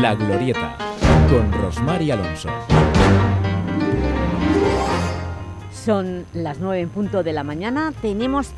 La Glorieta, con Rosmar y Alonso. Son las 9 en punto de la mañana, tenemos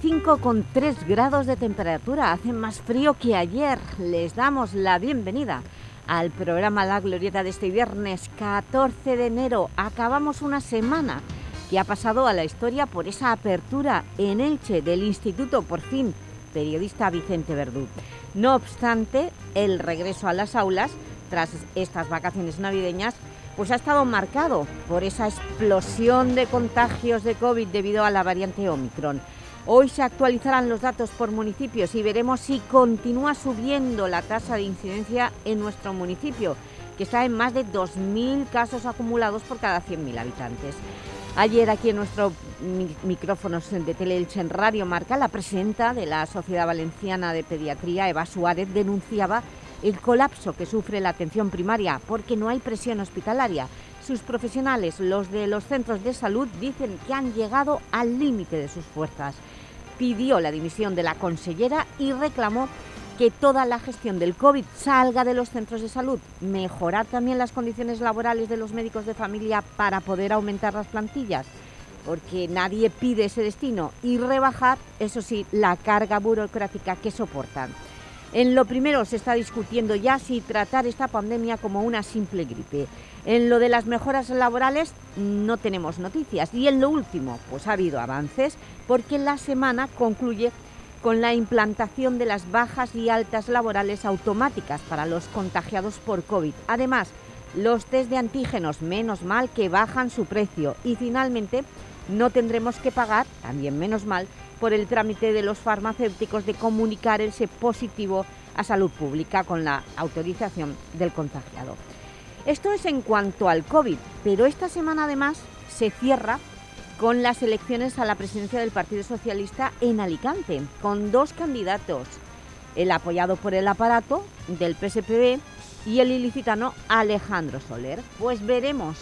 5,3 grados de temperatura, hace más frío que ayer. Les damos la bienvenida al programa La Glorieta de este viernes 14 de enero. Acabamos una semana que ha pasado a la historia por esa apertura en Elche del Instituto, por fin, periodista Vicente Verdú. No obstante, el regreso a las aulas, tras estas vacaciones navideñas, pues ha estado marcado por esa explosión de contagios de COVID debido a la variante Omicron. Hoy se actualizarán los datos por municipios y veremos si continúa subiendo la tasa de incidencia en nuestro municipio, que está en más de 2.000 casos acumulados por cada 100.000 habitantes. Ayer aquí en nuestros micrófonos de Teleelche en Radio Marca, la presidenta de la Sociedad Valenciana de Pediatría, Eva Suárez, denunciaba el colapso que sufre la atención primaria porque no hay presión hospitalaria. Sus profesionales, los de los centros de salud, dicen que han llegado al límite de sus fuerzas. Pidió la dimisión de la consellera y reclamó que toda la gestión del COVID salga de los centros de salud, mejorar también las condiciones laborales de los médicos de familia para poder aumentar las plantillas, porque nadie pide ese destino, y rebajar, eso sí, la carga burocrática que soportan. En lo primero se está discutiendo ya si tratar esta pandemia como una simple gripe. En lo de las mejoras laborales no tenemos noticias. Y en lo último, pues ha habido avances porque la semana concluye con la implantación de las bajas y altas laborales automáticas para los contagiados por COVID. Además, los test de antígenos, menos mal que bajan su precio. Y finalmente, no tendremos que pagar, también menos mal, por el trámite de los farmacéuticos de comunicar ese positivo a salud pública con la autorización del contagiado. Esto es en cuanto al COVID, pero esta semana además se cierra con las elecciones a la presidencia del Partido Socialista en Alicante, con dos candidatos, el apoyado por el aparato del PSPB y el ilicitano Alejandro Soler. Pues veremos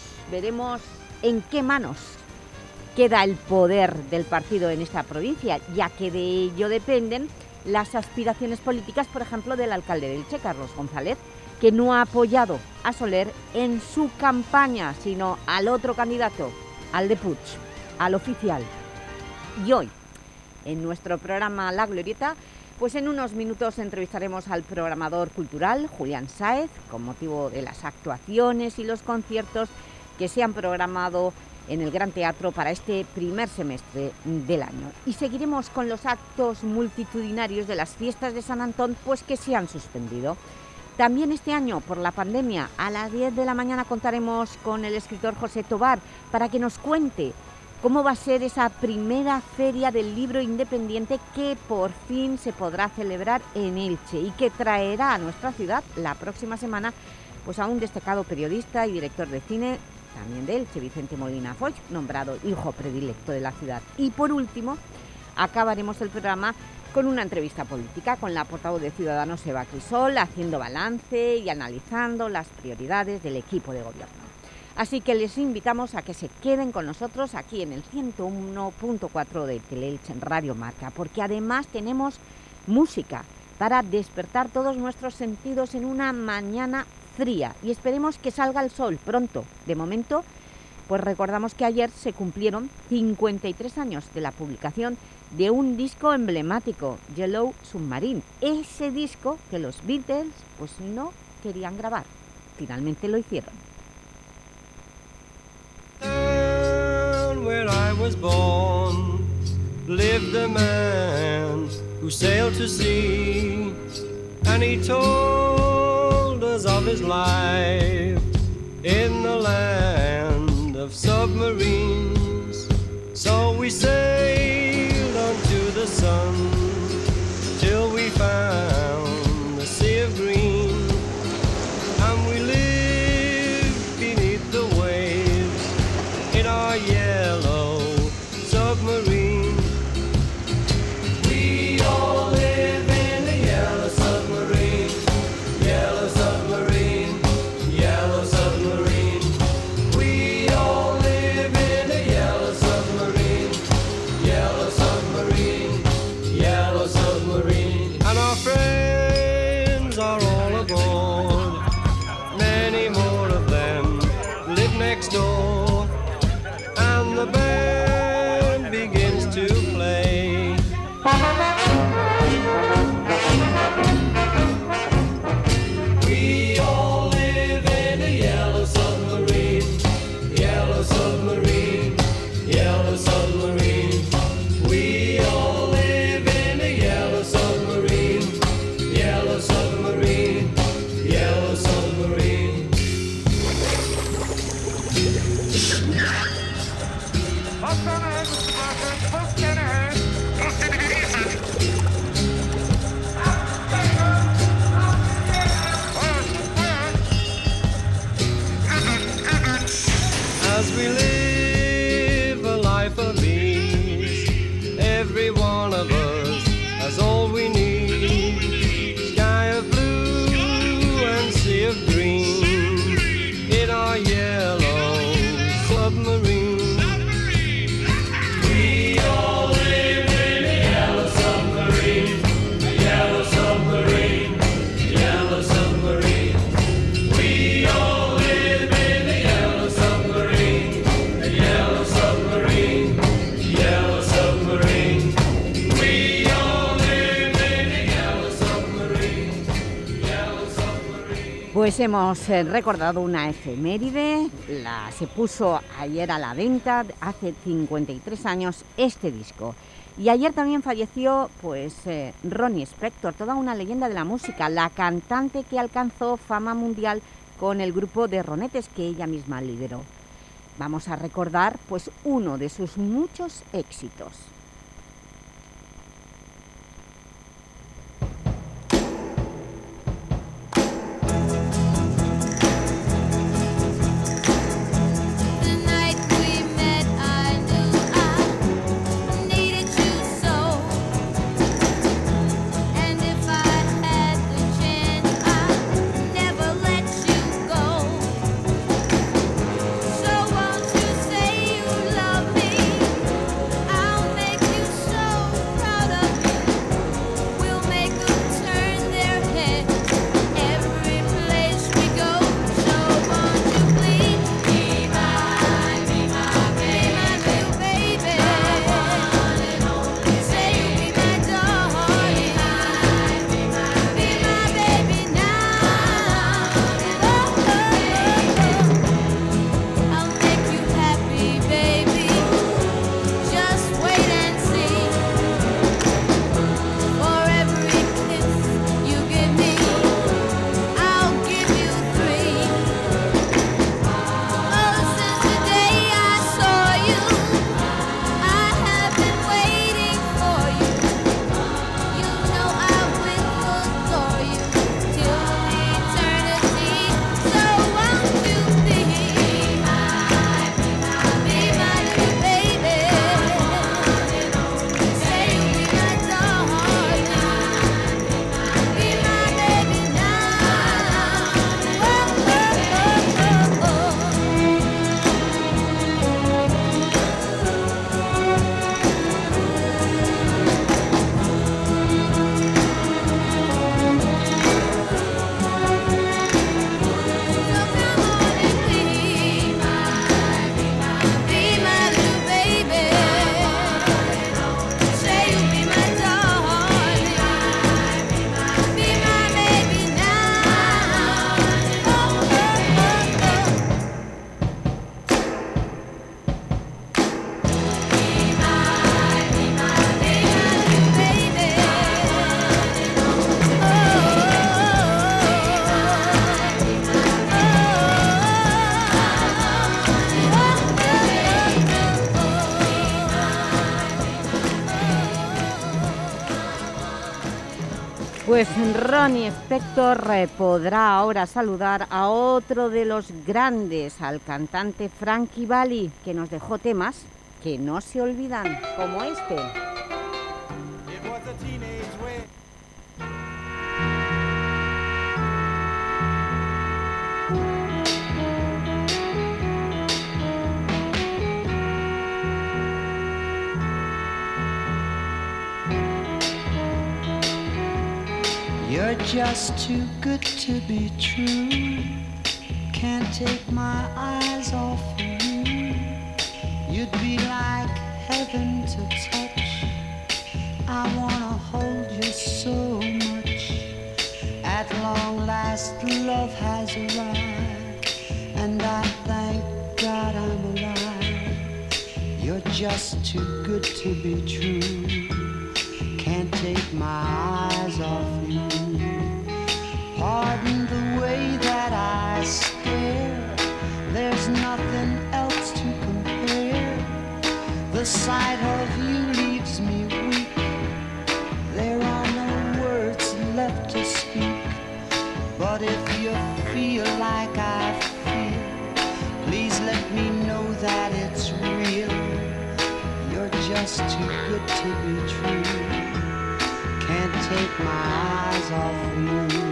en qué manos queda el poder del partido en esta provincia, ya que de ello dependen las aspiraciones políticas, por ejemplo, del alcalde de Elche, Carlos González, que no ha apoyado a Soler en su campaña, sino al otro candidato, al de Puig, al oficial. Y hoy, en nuestro programa La Glorieta, pues en unos minutos entrevistaremos al programador cultural Julián Sáez, con motivo de las actuaciones y los conciertos que se han programado en el Gran Teatro para este primer semestre del año. Y seguiremos con los actos multitudinarios de las fiestas de San Antón, pues que se han suspendido. También este año, por la pandemia, a las 10 de la mañana contaremos con el escritor José Tobar para que nos cuente cómo va a ser esa primera feria del libro independiente que por fin se podrá celebrar en Elche y que traerá a nuestra ciudad la próxima semana pues a un destacado periodista y director de cine, también de Elche, Vicente Molina Foix, nombrado hijo predilecto de la ciudad. Y por último, acabaremos el programa con una entrevista política con la portavoz de Ciudadanos, Eva Crisol, haciendo balance y analizando las prioridades del equipo de gobierno. Así que les invitamos a que se queden con nosotros aquí en el 101.4 de Teleelche en Radio Marca, porque además tenemos música para despertar todos nuestros sentidos en una mañana fría, y esperemos que salga el sol pronto. De momento, pues recordamos que ayer se cumplieron 53 años de la publicación de un disco emblemático, Yellow Submarine, ese disco que los Beatles pues no querían grabar, finalmente lo hicieron. Where I was born lived a man who sailed to sea, and he told us of his life in the land of submarines. So we sailed onto the sun till we found the sea of green, and we lived beneath the waves in our yellow submarine. We all live in a yellow submarine, yellow submarine, yellow submarine. We all live in a yellow submarine, yellow submarine, yellow Pues hemos recordado una efeméride, se puso ayer a la venta, hace 53 años, este disco. Y ayer también falleció pues, Ronnie Spector, toda una leyenda de la música, la cantante que alcanzó fama mundial con el grupo de Ronettes que ella misma lideró. Vamos a recordar pues, uno de sus muchos éxitos. Pues Ronnie Spector podrá ahora saludar a otro de los grandes, al cantante Frankie Valli, que nos dejó temas que no se olvidan, como este. You're just too good to be true. Can't take my eyes off of you. You'd be like heaven to touch. I wanna hold you so much. At long last love has arrived, and I thank God I'm alive. You're just too good to be true. Can't take my eyes off you. Pardon the way that I stare. There's nothing else to compare. The sight of you leaves me weak. There are no words left to speak. But if you feel like I feel, please let me know that it's real. You're just too good to be true. Can't take my eyes off you.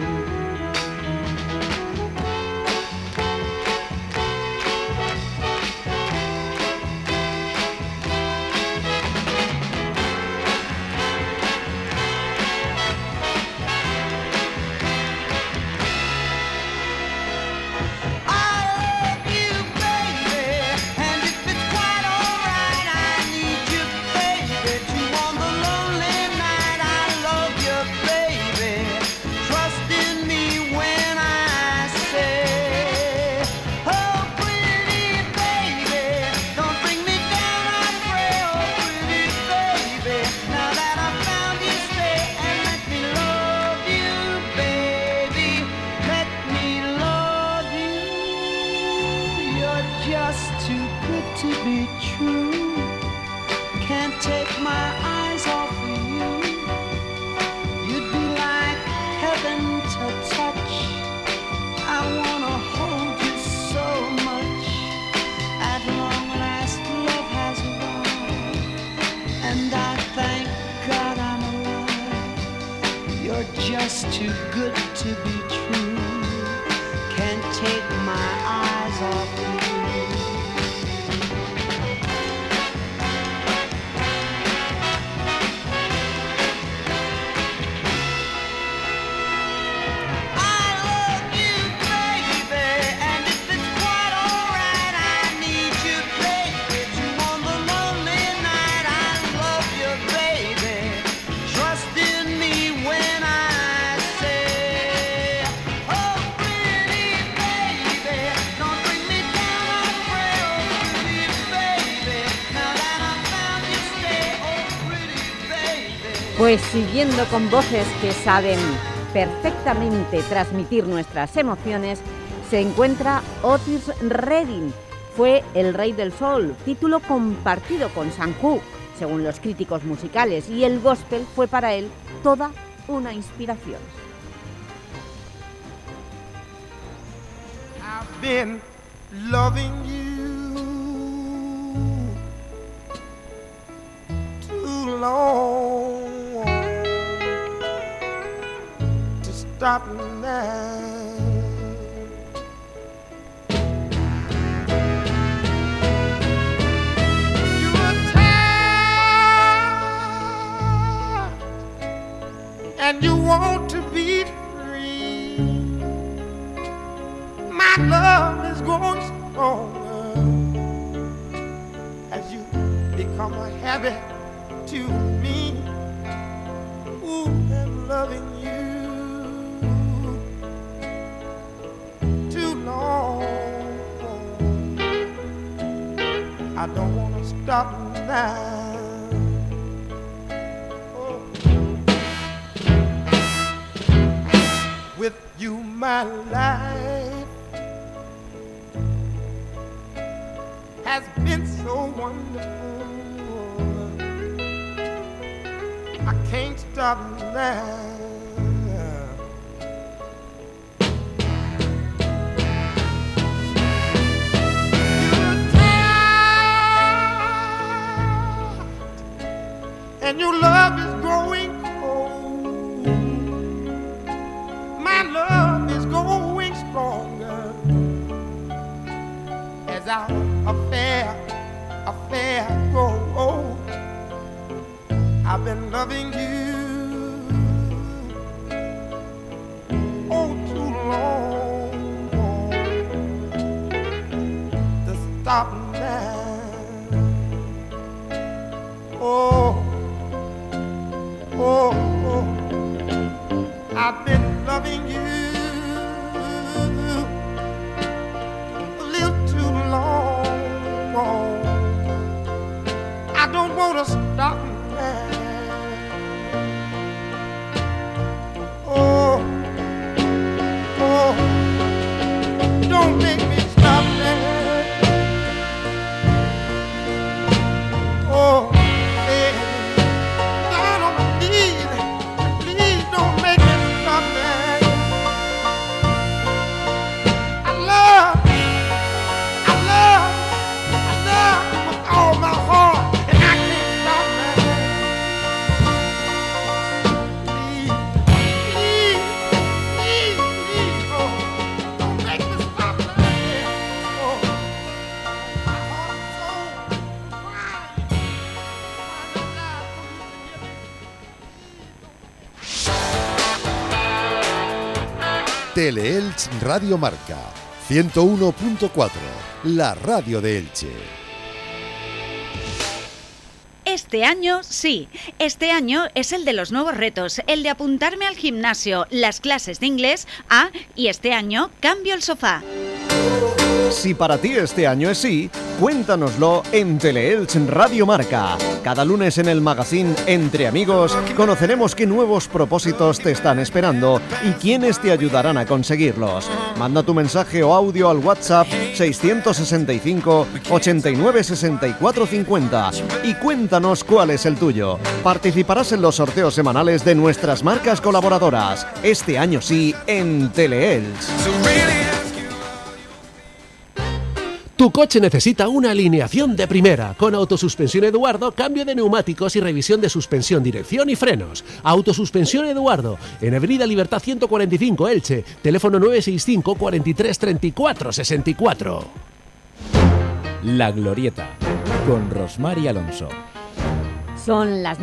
Trust is You're just too good to be true. Can't take my eyes off you. Pues siguiendo con voces que saben perfectamente transmitir nuestras emociones, se encuentra Otis Redding. Fue el Rey del Soul, título compartido con Sam Cooke, según los críticos musicales, y el gospel fue para él toda una inspiración. I've been loving you too long to stop now. You were tired and you want to be free. My love is growing stronger as you become a habit to me. Ooh, I'm loving you too long. I don't want to stop now. Oh. With you, my life has been so wonderful. I can't stop now. You're tired, and your love is growing cold. My love is growing stronger as our affair grows old. I've been loving you oh too long to stop now. Oh, oh, oh, I've been loving you a little too long. I don't want to stop now. Oh, oh, don't make me stop now. Oh, hey, down on my knees, please don't make me stop now. I love with all my heart, and I can't stop now. Please, oh, don't make me stop now. Oh, my heart and soul crying, crying out loud for you to hear me. Teleelch Radio Marca 101.4, la radio de Elche. Este año sí, este año es el de los nuevos retos, el de apuntarme al gimnasio, las clases de inglés, y este año cambio el sofá. Si para ti este año es sí, cuéntanoslo en Teleelch Radio Marca. Cada lunes en el magazine Entre Amigos conoceremos qué nuevos propósitos te están esperando y quiénes te ayudarán a conseguirlos. Manda tu mensaje o audio al WhatsApp 665 89 64 50 y cuéntanos cuál es el tuyo. Participarás en los sorteos semanales de nuestras marcas colaboradoras. Este año sí en Teleelch. Tu coche necesita una alineación de primera, con Autosuspensión Eduardo, cambio de neumáticos y revisión de suspensión, dirección y frenos. Autosuspensión Eduardo, en Avenida Libertad 145, Elche, teléfono 965 43 34 64. La Glorieta, con Rosmar y Alonso. Son las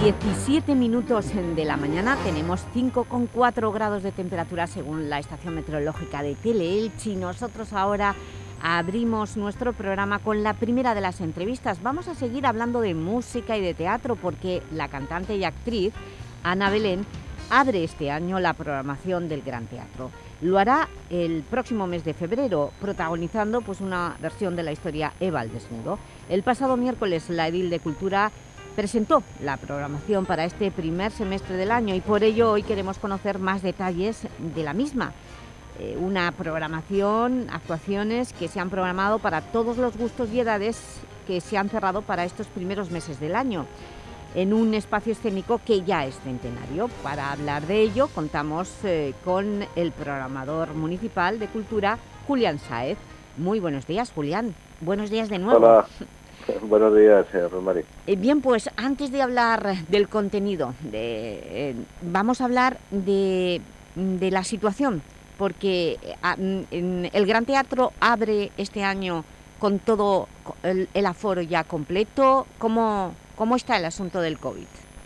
9:17 de la mañana, tenemos 5,4 grados de temperatura según la estación meteorológica de Teleelch, y nosotros ahora abrimos nuestro programa con la primera de las entrevistas. Vamos a seguir hablando de música y de teatro porque la cantante y actriz Ana Belén abre este año la programación del Gran Teatro. Lo hará el próximo mes de febrero, protagonizando pues, una versión de la historia Eva al desnudo. El pasado miércoles la Edil de Cultura presentó la programación para este primer semestre del año y por ello hoy queremos conocer más detalles de la misma. Una programación, actuaciones que se han programado para todos los gustos y edades que se han cerrado para estos primeros meses del año, en un espacio escénico que ya es centenario. Para hablar de ello contamos con el programador municipal de Cultura, Julián Sáez. Muy buenos días, Julián. Buenos días de nuevo. Hola, buenos días, Rosmari. Bien, pues antes de hablar del contenido, vamos a hablar de la situación, porque el Gran Teatro abre este año con todo el aforo ya completo. ¿Cómo está el asunto del COVID?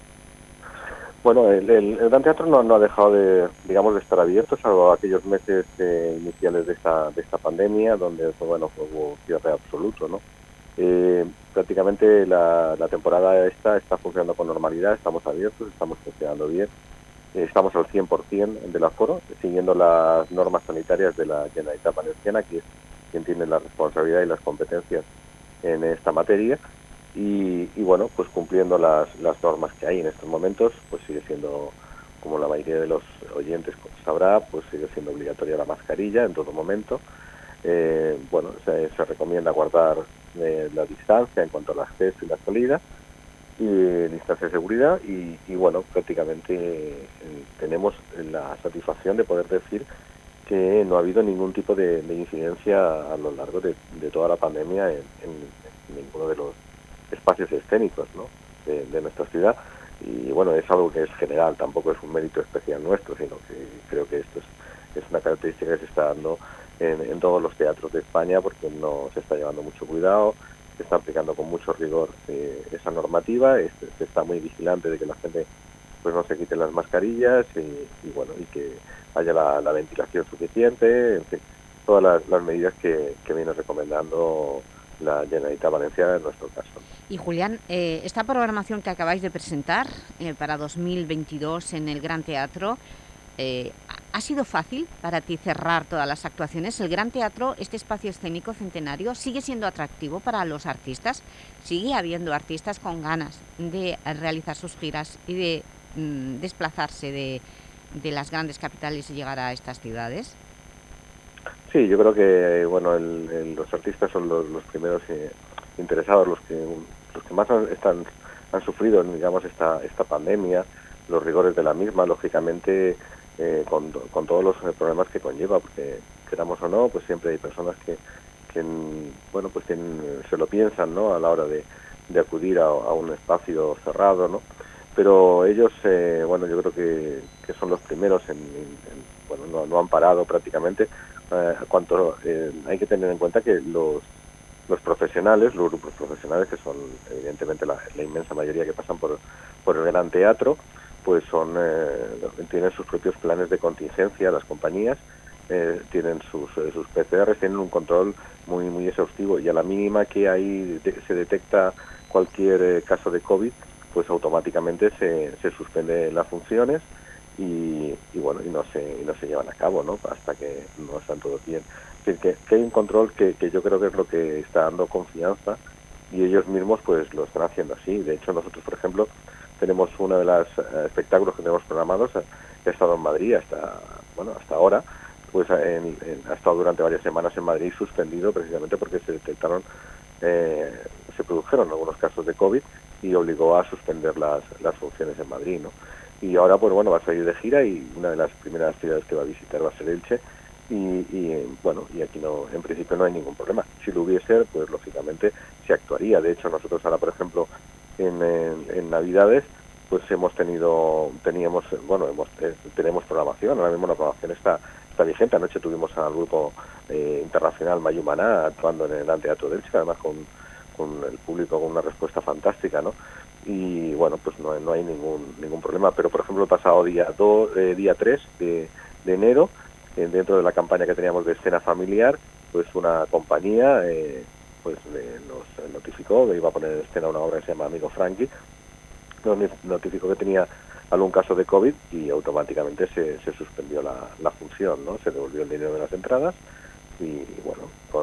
Bueno, el Gran Teatro no ha dejado de estar abierto, salvo aquellos meses iniciales de esta pandemia, donde hubo cierre absoluto, ¿no? Prácticamente la temporada está funcionando con normalidad, estamos abiertos, estamos funcionando bien. Estamos al 100% del aforo, siguiendo las normas sanitarias de la Generalitat Valenciana, que es quien tiene la responsabilidad y las competencias en esta materia. Y bueno, pues cumpliendo las normas que hay en estos momentos, pues sigue siendo, como la mayoría de los oyentes sabrá, pues sigue siendo obligatoria la mascarilla en todo momento. Se recomienda guardar la distancia en cuanto al acceso y la salida, y distancia de seguridad y prácticamente tenemos la satisfacción de poder decir que no ha habido ningún tipo de incidencia a lo largo de toda la pandemia en ninguno de los espacios escénicos, ¿no? de nuestra ciudad, y bueno, es algo que es general, tampoco es un mérito especial nuestro, sino que creo que esto es una característica que se está dando en todos los teatros de España, porque no se está llevando mucho cuidado, se está aplicando con mucho rigor esa normativa, se está muy vigilante de que la gente pues no se quite las mascarillas y que haya la ventilación suficiente, en fin, todas las medidas que viene recomendando la Generalitat Valenciana en nuestro caso. Y Julián, esta programación que acabáis de presentar para 2022 en el Gran Teatro, ¿ha sido fácil para ti cerrar todas las actuaciones? ¿El Gran Teatro, este espacio escénico centenario, sigue siendo atractivo para los artistas? ¿Sigue habiendo artistas con ganas de realizar sus giras y de desplazarse de las grandes capitales y llegar a estas ciudades? Sí, yo creo que los artistas son los primeros interesados, los que más han sufrido, esta pandemia, los rigores de la misma, lógicamente, con todos los problemas que conlleva, porque queramos o no, pues siempre hay personas que se lo piensan, ¿no? A la hora de acudir a un espacio cerrado, ¿no? Pero ellos, yo creo que son los primeros no han parado prácticamente. Hay que tener en cuenta que los profesionales, los grupos profesionales, que son evidentemente la inmensa mayoría que pasan por el Gran Teatro, pues tienen sus propios planes de contingencia, las compañías tienen sus PCRs, tienen un control muy muy exhaustivo, y a la mínima que se detecta cualquier caso de COVID, pues automáticamente se suspenden las funciones y no se llevan a cabo, ¿no? Hasta que no están todos bien. Es decir, que hay un control que yo creo que es lo que está dando confianza, y ellos mismos pues lo están haciendo así. De hecho, nosotros, por ejemplo, tenemos uno de los espectáculos que tenemos programados, que ha estado en Madrid hasta ahora, pues ha estado durante varias semanas en Madrid suspendido, precisamente porque se produjeron algunos casos de COVID y obligó a suspender las funciones en Madrid, ¿no? Y ahora pues va a salir de gira, y una de las primeras ciudades que va a visitar va a ser Elche, Bueno, y aquí no, en principio no hay ningún problema. Si lo hubiese, pues lógicamente se actuaría. De hecho, nosotros ahora, por ejemplo, en Navidades, pues tenemos programación. Ahora mismo la programación está vigente. Anoche tuvimos al grupo internacional Mayumana actuando en el Gran Teatro de Elche, además con el público con una respuesta fantástica, ¿no? Y bueno, pues no hay ningún problema. Pero por ejemplo, el pasado día 3 de enero, dentro de la campaña que teníamos de escena familiar, pues una compañía nos notificó que iba a poner en escena una obra que se llama Amigo Frankie. Nos notificó que tenía algún caso de COVID y automáticamente se suspendió la función, ¿no? Se devolvió el dinero de las entradas y bueno,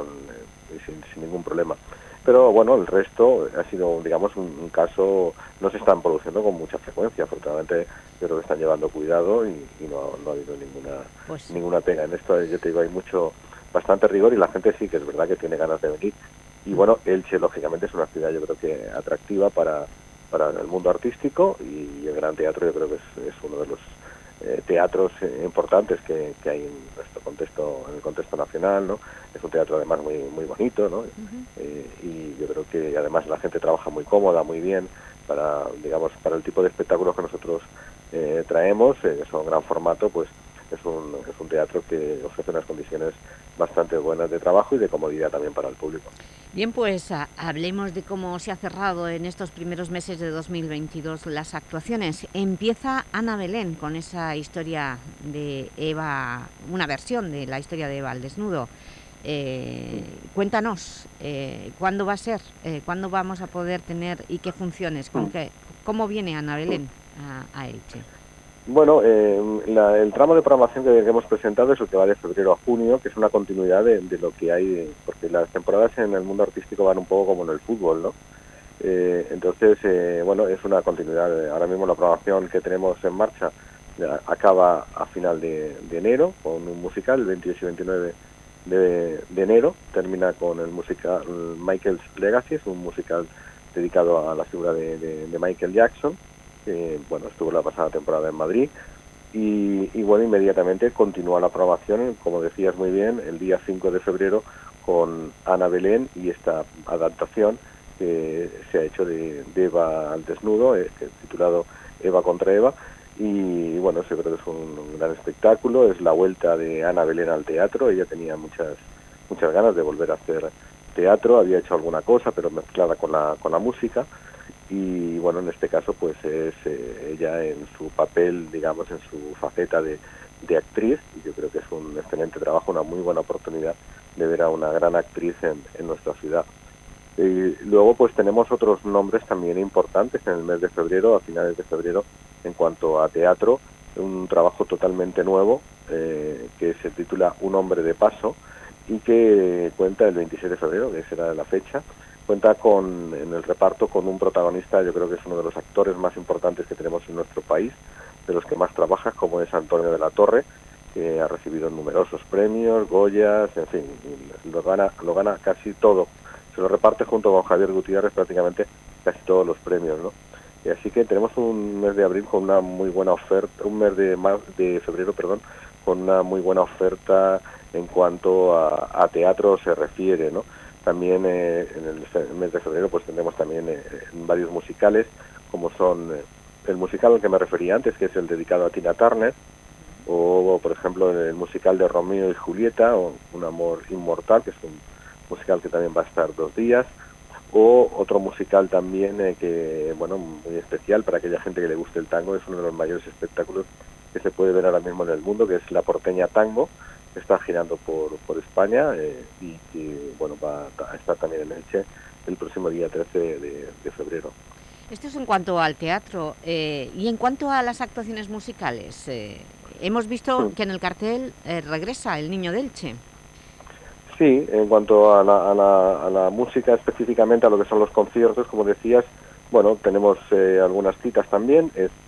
sin ningún problema. Pero bueno, el resto ha sido, digamos, un caso, no se están produciendo con mucha frecuencia. Afortunadamente, yo creo que están llevando cuidado y no ha habido ninguna pega. En esto, yo te digo, hay bastante rigor y la gente sí que es verdad que tiene ganas de venir. Y bueno, Elche, lógicamente, es una ciudad, yo creo que atractiva para el mundo artístico, y el Gran Teatro yo creo que es uno de los teatros importantes que hay en nuestro contexto, en el contexto nacional, ¿no? Es un teatro además muy bonito, ¿no? Y yo creo que además la gente trabaja muy cómoda, muy bien para el tipo de espectáculos que nosotros traemos, que son gran formato, pues es un teatro que ofrece unas condiciones bastante buenas de trabajo y de comodidad también para el público. Bien, pues hablemos de cómo se ha cerrado en estos primeros meses de 2022 las actuaciones. Empieza Ana Belén con esa historia de Eva, una versión de la historia de Eva al desnudo. Cuéntanos, ¿cuándo va a ser? ¿Cuándo vamos a poder tener y qué funciones? ¿Cómo viene Ana Belén a Elche? Bueno, el tramo de programación que hemos presentado es el que va de febrero a junio, que es una continuidad de lo que hay, porque las temporadas en el mundo artístico van un poco como en el fútbol, ¿no? Entonces, bueno, es una continuidad. Ahora mismo la programación que tenemos en marcha acaba a final de enero con un musical, el 28 y 29 de enero, termina con el musical Michael's Legacy, es un musical dedicado a la figura de Michael Jackson. Bueno, estuvo la pasada temporada en Madrid y bueno, inmediatamente continúa la programación, como decías muy bien, el día 5 de febrero con Ana Belén y esta adaptación que se ha hecho de Eva al desnudo, titulado Eva contra Eva, y bueno, yo creo que es un gran espectáculo, es la vuelta de Ana Belén al teatro. Ella tenía muchas ganas de volver a hacer teatro, había hecho alguna cosa pero mezclada con la música. Y bueno, en este caso pues es ella en su papel, digamos, en su faceta de actriz, y yo creo que es un excelente trabajo, una muy buena oportunidad de ver a una gran actriz en nuestra ciudad. Luego pues tenemos otros nombres también importantes en el mes de febrero, a finales de febrero, en cuanto a teatro, un trabajo totalmente nuevo que se titula Un hombre de paso y que cuenta el 26 de febrero, que será la fecha. Cuenta en el reparto con un protagonista, yo creo que es uno de los actores más importantes que tenemos en nuestro país, de los que más trabaja, como es Antonio de la Torre, que ha recibido numerosos premios, Goyas, en fin, lo gana casi todo. Se lo reparte junto con Javier Gutiérrez prácticamente casi todos los premios, ¿no? Y así que tenemos un mes de abril con una muy buena oferta, un mes de febrero, perdón, con una muy buena oferta en cuanto a teatro se refiere, ¿no? También en el mes de febrero pues tendremos también varios musicales, como son el musical al que me refería antes, que es el dedicado a Tina Turner, o por ejemplo el musical de Romeo y Julieta, o Un amor inmortal, que es un musical que también va a estar 2 días, o otro musical también que, bueno, muy especial para aquella gente que le guste el tango, es uno de los mayores espectáculos que se puede ver ahora mismo en el mundo, que es La Porteña Tango, que está girando por España y que bueno, va a estar también en Elche el próximo día 13 de febrero. Esto es en cuanto al teatro. Y en cuanto a las actuaciones musicales, hemos visto que en el cartel regresa El Niño de Elche. Sí, en cuanto a la música, específicamente a lo que son los conciertos, como decías, bueno, tenemos algunas citas también.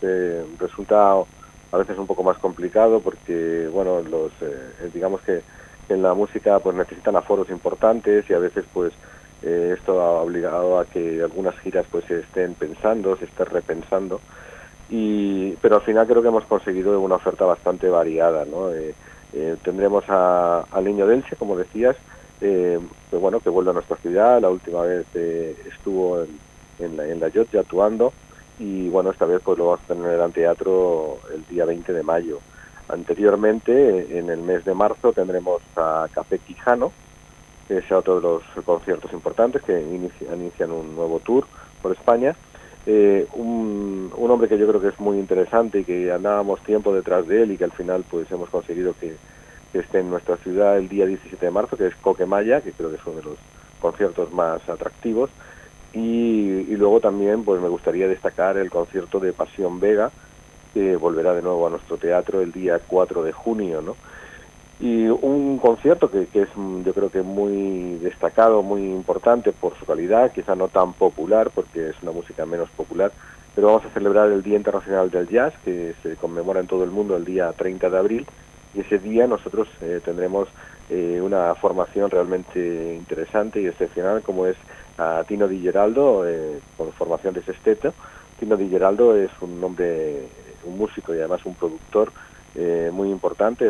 Resulta a veces un poco más complicado porque, bueno, digamos que en la música pues necesitan aforos importantes y a veces pues esto ha obligado a que algunas giras pues se estén repensando, pero al final creo que hemos conseguido una oferta bastante variada, ¿no? Tendremos al Niño de Elche, como decías, que vuelve a nuestra ciudad. La última vez estuvo en la Llotja actuando, y bueno, esta vez pues lo vamos a tener en el Anteatro el día 20 de mayo. Anteriormente, en el mes de marzo, tendremos a Café Quijano, que es otro de los conciertos importantes que inician un nuevo tour por España. Un hombre que yo creo que es muy interesante y que andábamos tiempo detrás de él, y que al final pues hemos conseguido que esté en nuestra ciudad el día 17 de marzo, que es Coquemaya, que creo que es uno de los conciertos más atractivos. Y luego también pues me gustaría destacar el concierto de Pasión Vega, que volverá de nuevo a nuestro teatro el día 4 de junio, ¿no? Y un concierto que es, yo creo que muy destacado, muy importante por su calidad, quizá no tan popular porque es una música menos popular, pero vamos a celebrar el Día Internacional del Jazz, que se conmemora en todo el mundo el día 30 de abril, y ese día nosotros tendremos una formación realmente interesante y excepcional, como es a Tino Di Geraldo, con formación de sexteto. Tino Di Geraldo es un hombre, un músico y además un productor muy importante,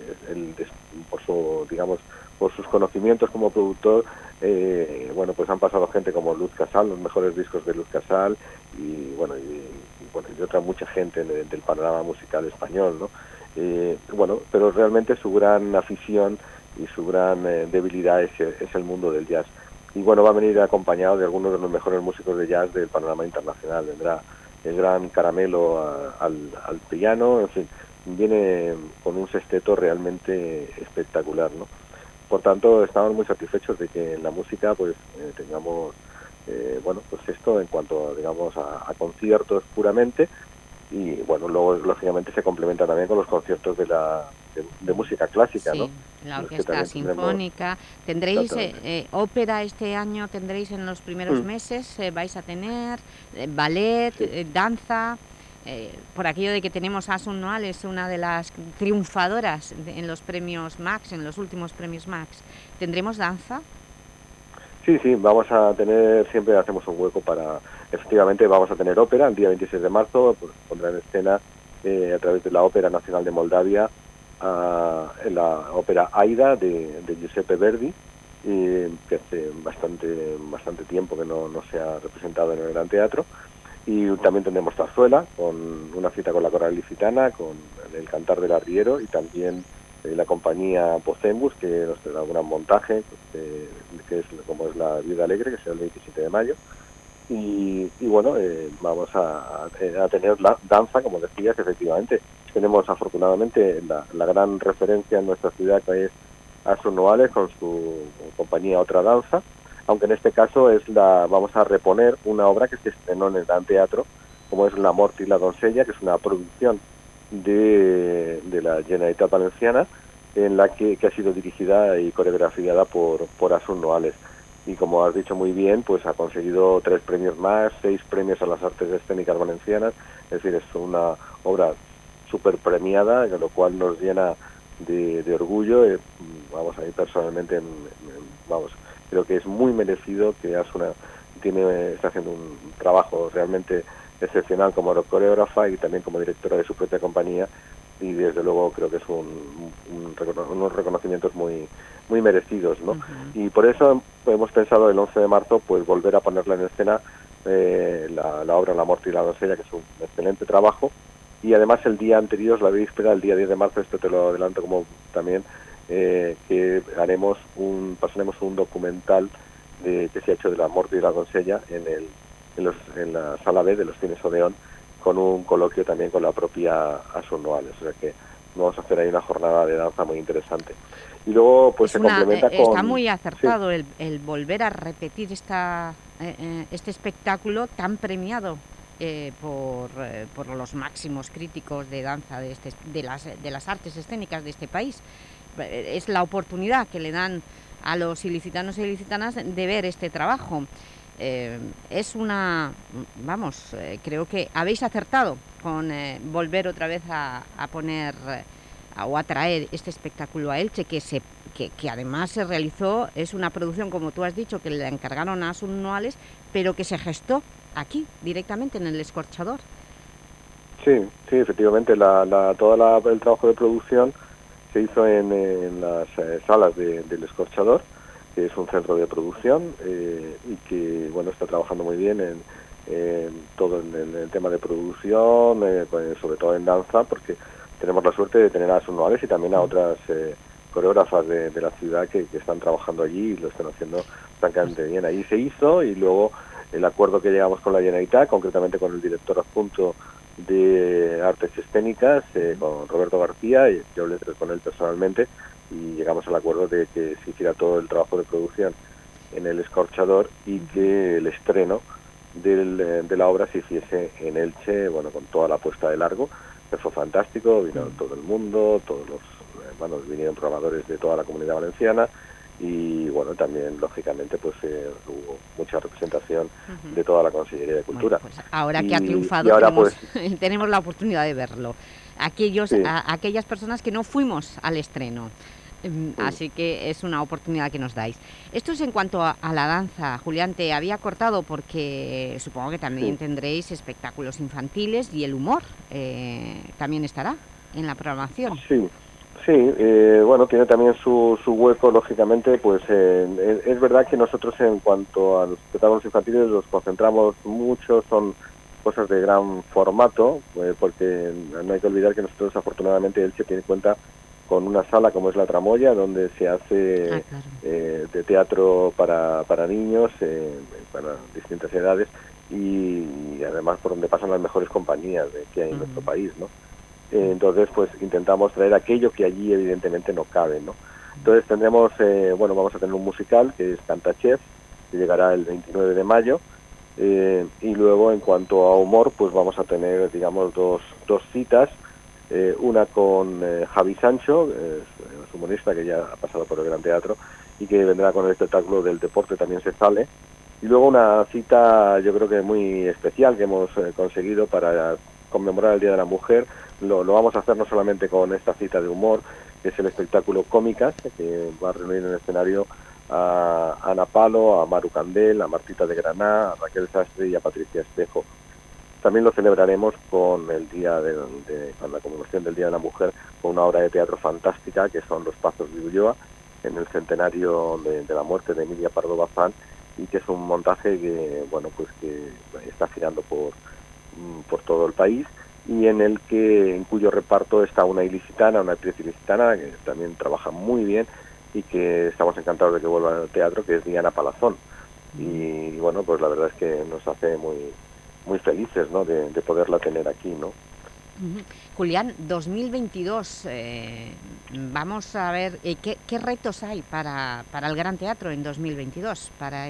por sus conocimientos como productor. Pues han pasado gente como Luz Casal, los mejores discos de Luz Casal, y otra mucha gente del panorama musical español, ¿no? Pero realmente su gran afición y su gran debilidad es el mundo del jazz. Y bueno, va a venir acompañado de algunos de los mejores músicos de jazz del panorama internacional. Vendrá el gran Caramelo al piano, en fin, viene con un sexteto realmente espectacular, ¿no? Por tanto, estamos muy satisfechos de que en la música pues tengamos esto en cuanto, digamos, a conciertos puramente, y bueno, luego lógicamente se complementa también con los conciertos de música clásica, sí, ¿no? La orquesta sinfónica. ¿Tendréis ópera este año? ¿Tendréis en los primeros meses? ¿Vais a tener ballet, danza? Por aquello de que tenemos Asun Noal, es una de las triunfadoras en los premios Max, en los últimos premios Max. ¿Tendremos danza? Sí, vamos a tener, siempre hacemos un hueco para, efectivamente vamos a tener ópera el día 26 de marzo, pues pondrá en escena a través de la Ópera Nacional de Moldavia, en la ópera Aida de Giuseppe Verdi, que hace bastante tiempo que no se ha representado en el Gran Teatro. Y también tendremos zarzuela, con una cita con la Coral Licitana, con el Cantar del Arriero, y también la compañía Pocembus, que nos dará un montaje, que es como es la Viuda Alegre, que será el 27 de mayo. Y vamos a tener la danza, como decías, efectivamente. Tenemos afortunadamente la gran referencia en nuestra ciudad, que es Asun Noales, con su compañía Otra Danza, aunque en este caso vamos a reponer una obra que se estrenó en el Gran Teatro, como es La Mort y la Doncella, que es una producción de la Generalitat Valenciana, en la que ha sido dirigida y coreografiada por Asun Noales. Y como has dicho muy bien, pues ha conseguido 3 premios más, 6 premios a las artes escénicas valencianas. Es decir, es una obra súper premiada, lo cual nos llena de orgullo. A mí personalmente, creo que es muy merecido, que Asuna está haciendo un trabajo realmente excepcional como coreógrafa y también como directora de su propia compañía, y desde luego creo que es unos reconocimientos muy merecidos, ¿no? Y por eso hemos pensado el 11 de marzo pues volver a ponerla en escena, la obra La Mort y la Doncella, que es un excelente trabajo, y además el día anterior, la víspera, el día 10 de marzo, esto te lo adelanto como también, que pasaremos un documental que se ha hecho de La Mort y la Doncella en la sala B de los Cines Odeón, con un coloquio también con la propia Asun Noales. O sea que vamos a hacer ahí una jornada de danza muy interesante. Y luego pues se complementa con... Está muy acertado, sí, el volver a repetir este espectáculo tan premiado por los máximos críticos de danza de las artes escénicas de este país. Es la oportunidad que le dan a los ilicitanos e ilicitanas de ver este trabajo. Creo que habéis acertado con volver otra vez a poner o a traer este espectáculo a Elche, que además se realizó, es una producción, como tú has dicho, que le encargaron a Asun Noales, pero que se gestó aquí, directamente en el Escorchador. Sí, efectivamente, todo el trabajo de producción Se hizo en las salas del Escorchador, que es un centro de producción y que bueno, está trabajando muy bien en todo en el tema de producción, pues, sobre todo en danza, porque tenemos la suerte de tener a Sunoales y también a otras coreógrafas de la ciudad que están trabajando allí y lo están haciendo francamente bien. Ahí se hizo, y luego el acuerdo que llegamos con la Generalitat, concretamente con el director adjunto de Artes Escénicas, con Roberto García, y yo hablé con él personalmente, y llegamos al acuerdo de que se hiciera todo el trabajo de producción en el Escorchador y que el estreno de la obra se hiciese en Elche, bueno, con toda la puesta de largo, que fue fantástico. Vino todo el mundo, todos los vinieron programadores de toda la Comunidad Valenciana, y bueno, también lógicamente pues hubo mucha representación de toda la Consellería de Cultura. Bueno, pues ahora que ha triunfado, ahora, tenemos la oportunidad de verlo. Aquellas personas que no fuimos al estreno, así que es una oportunidad que nos dais. Esto es en cuanto a la danza. Julián, te había cortado porque supongo que también tendréis espectáculos infantiles, y el humor también estará en la programación. Sí, bueno, tiene también su hueco, lógicamente. Pues es verdad que nosotros, en cuanto a los espectáculos infantiles, los concentramos mucho, son cosas de gran formato, porque no hay que olvidar que nosotros, afortunadamente, Elche tiene cuenta con una sala como es la Tramoya, donde se hace de teatro para niños, para distintas edades, y además por donde pasan las mejores compañías que hay en nuestro país, ¿no? Entonces, pues intentamos traer aquello que allí evidentemente no cabe, ¿no? Entonces tendremos, vamos a tener un musical que es Cantachef, que llegará el 29 de mayo, y luego, en cuanto a humor, pues vamos a tener, digamos, dos citas, una con Javi Sancho, es humorista que ya ha pasado por el Gran Teatro y que vendrá con el espectáculo del deporte También se sale, y luego una cita, yo creo que muy especial, que hemos conseguido para conmemorar el Día de la Mujer. Lo vamos a hacer no solamente con esta cita de humor, que es el espectáculo Cómicas, que va a reunir en el escenario a Ana Palo, a Maru Candel, a Martita de Granada, a Raquel Sastre y a Patricia Espejo. También lo celebraremos con el día con la conmemoración del Día de la Mujer, con una obra de teatro fantástica, que son Los Pazos de Ulloa, en el centenario de la muerte de Emilia Pardo Bazán, y que es un montaje que, bueno, pues que está girando por todo el país, y en cuyo reparto está una actriz ilicitana que también trabaja muy bien y que estamos encantados de que vuelva al teatro, que es Diana Palazón. Y bueno, pues la verdad es que nos hace muy felices, ¿no?, de poderla tener aquí, ¿no? Julián, 2022, vamos a ver qué retos hay para el Gran Teatro en 2022, para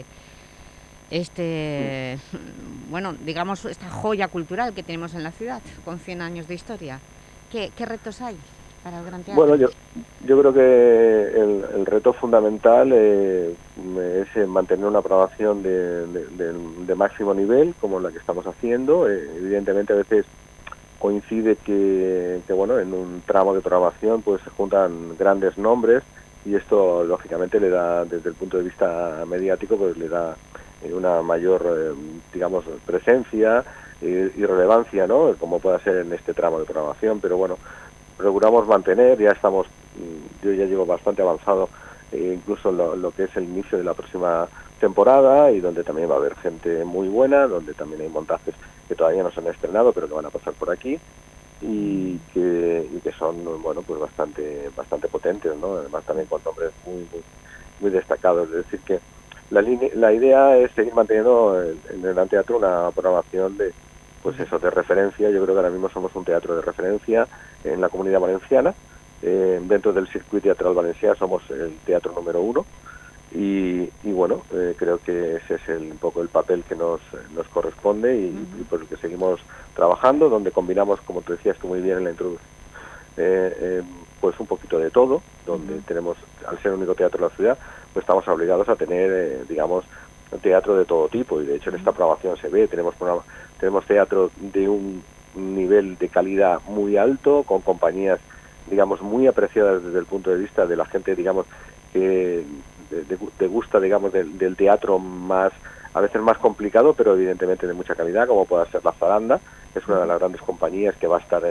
bueno, digamos, esta joya cultural que tenemos en la ciudad, con 100 años de historia. ¿Qué retos hay para el Gran Teatro? Bueno, yo creo que el reto fundamental es mantener una programación de máximo nivel, como la que estamos haciendo. Evidentemente, a veces coincide que bueno, en un tramo de programación pues se juntan grandes nombres, y esto lógicamente le da, desde el punto de vista mediático, pues le da una mayor, digamos, presencia y relevancia, ¿no?, como pueda ser en este tramo de programación. Pero bueno, procuramos mantener, yo ya llevo bastante avanzado, incluso lo que es el inicio de la próxima temporada, y donde también va a haber gente muy buena, donde también hay montajes que todavía no se han estrenado, pero que van a pasar por aquí, y que son, bueno, pues bastante potentes, ¿no? Además también con nombres muy destacados. Es decir, que la idea es seguir manteniendo en el Gran Teatro una programación de referencia. Yo creo que ahora mismo somos un teatro de referencia en la Comunidad Valenciana. Dentro del circuito teatral valenciano somos el teatro número 1, y bueno, creo que ese es un poco el papel que nos corresponde, y por el que seguimos trabajando, donde combinamos, como te decías tú muy bien en la introducción, pues un poquito de todo, donde tenemos, al ser el único teatro de la ciudad, pues estamos obligados a tener, digamos, teatro de todo tipo, y de hecho en esta programación se ve, tenemos teatro de un nivel de calidad muy alto, con compañías, digamos, muy apreciadas desde el punto de vista de la gente, digamos, que te gusta, digamos, del teatro a veces más complicado, pero evidentemente de mucha calidad, como pueda ser La Zaranda, es una de las grandes compañías que va a estar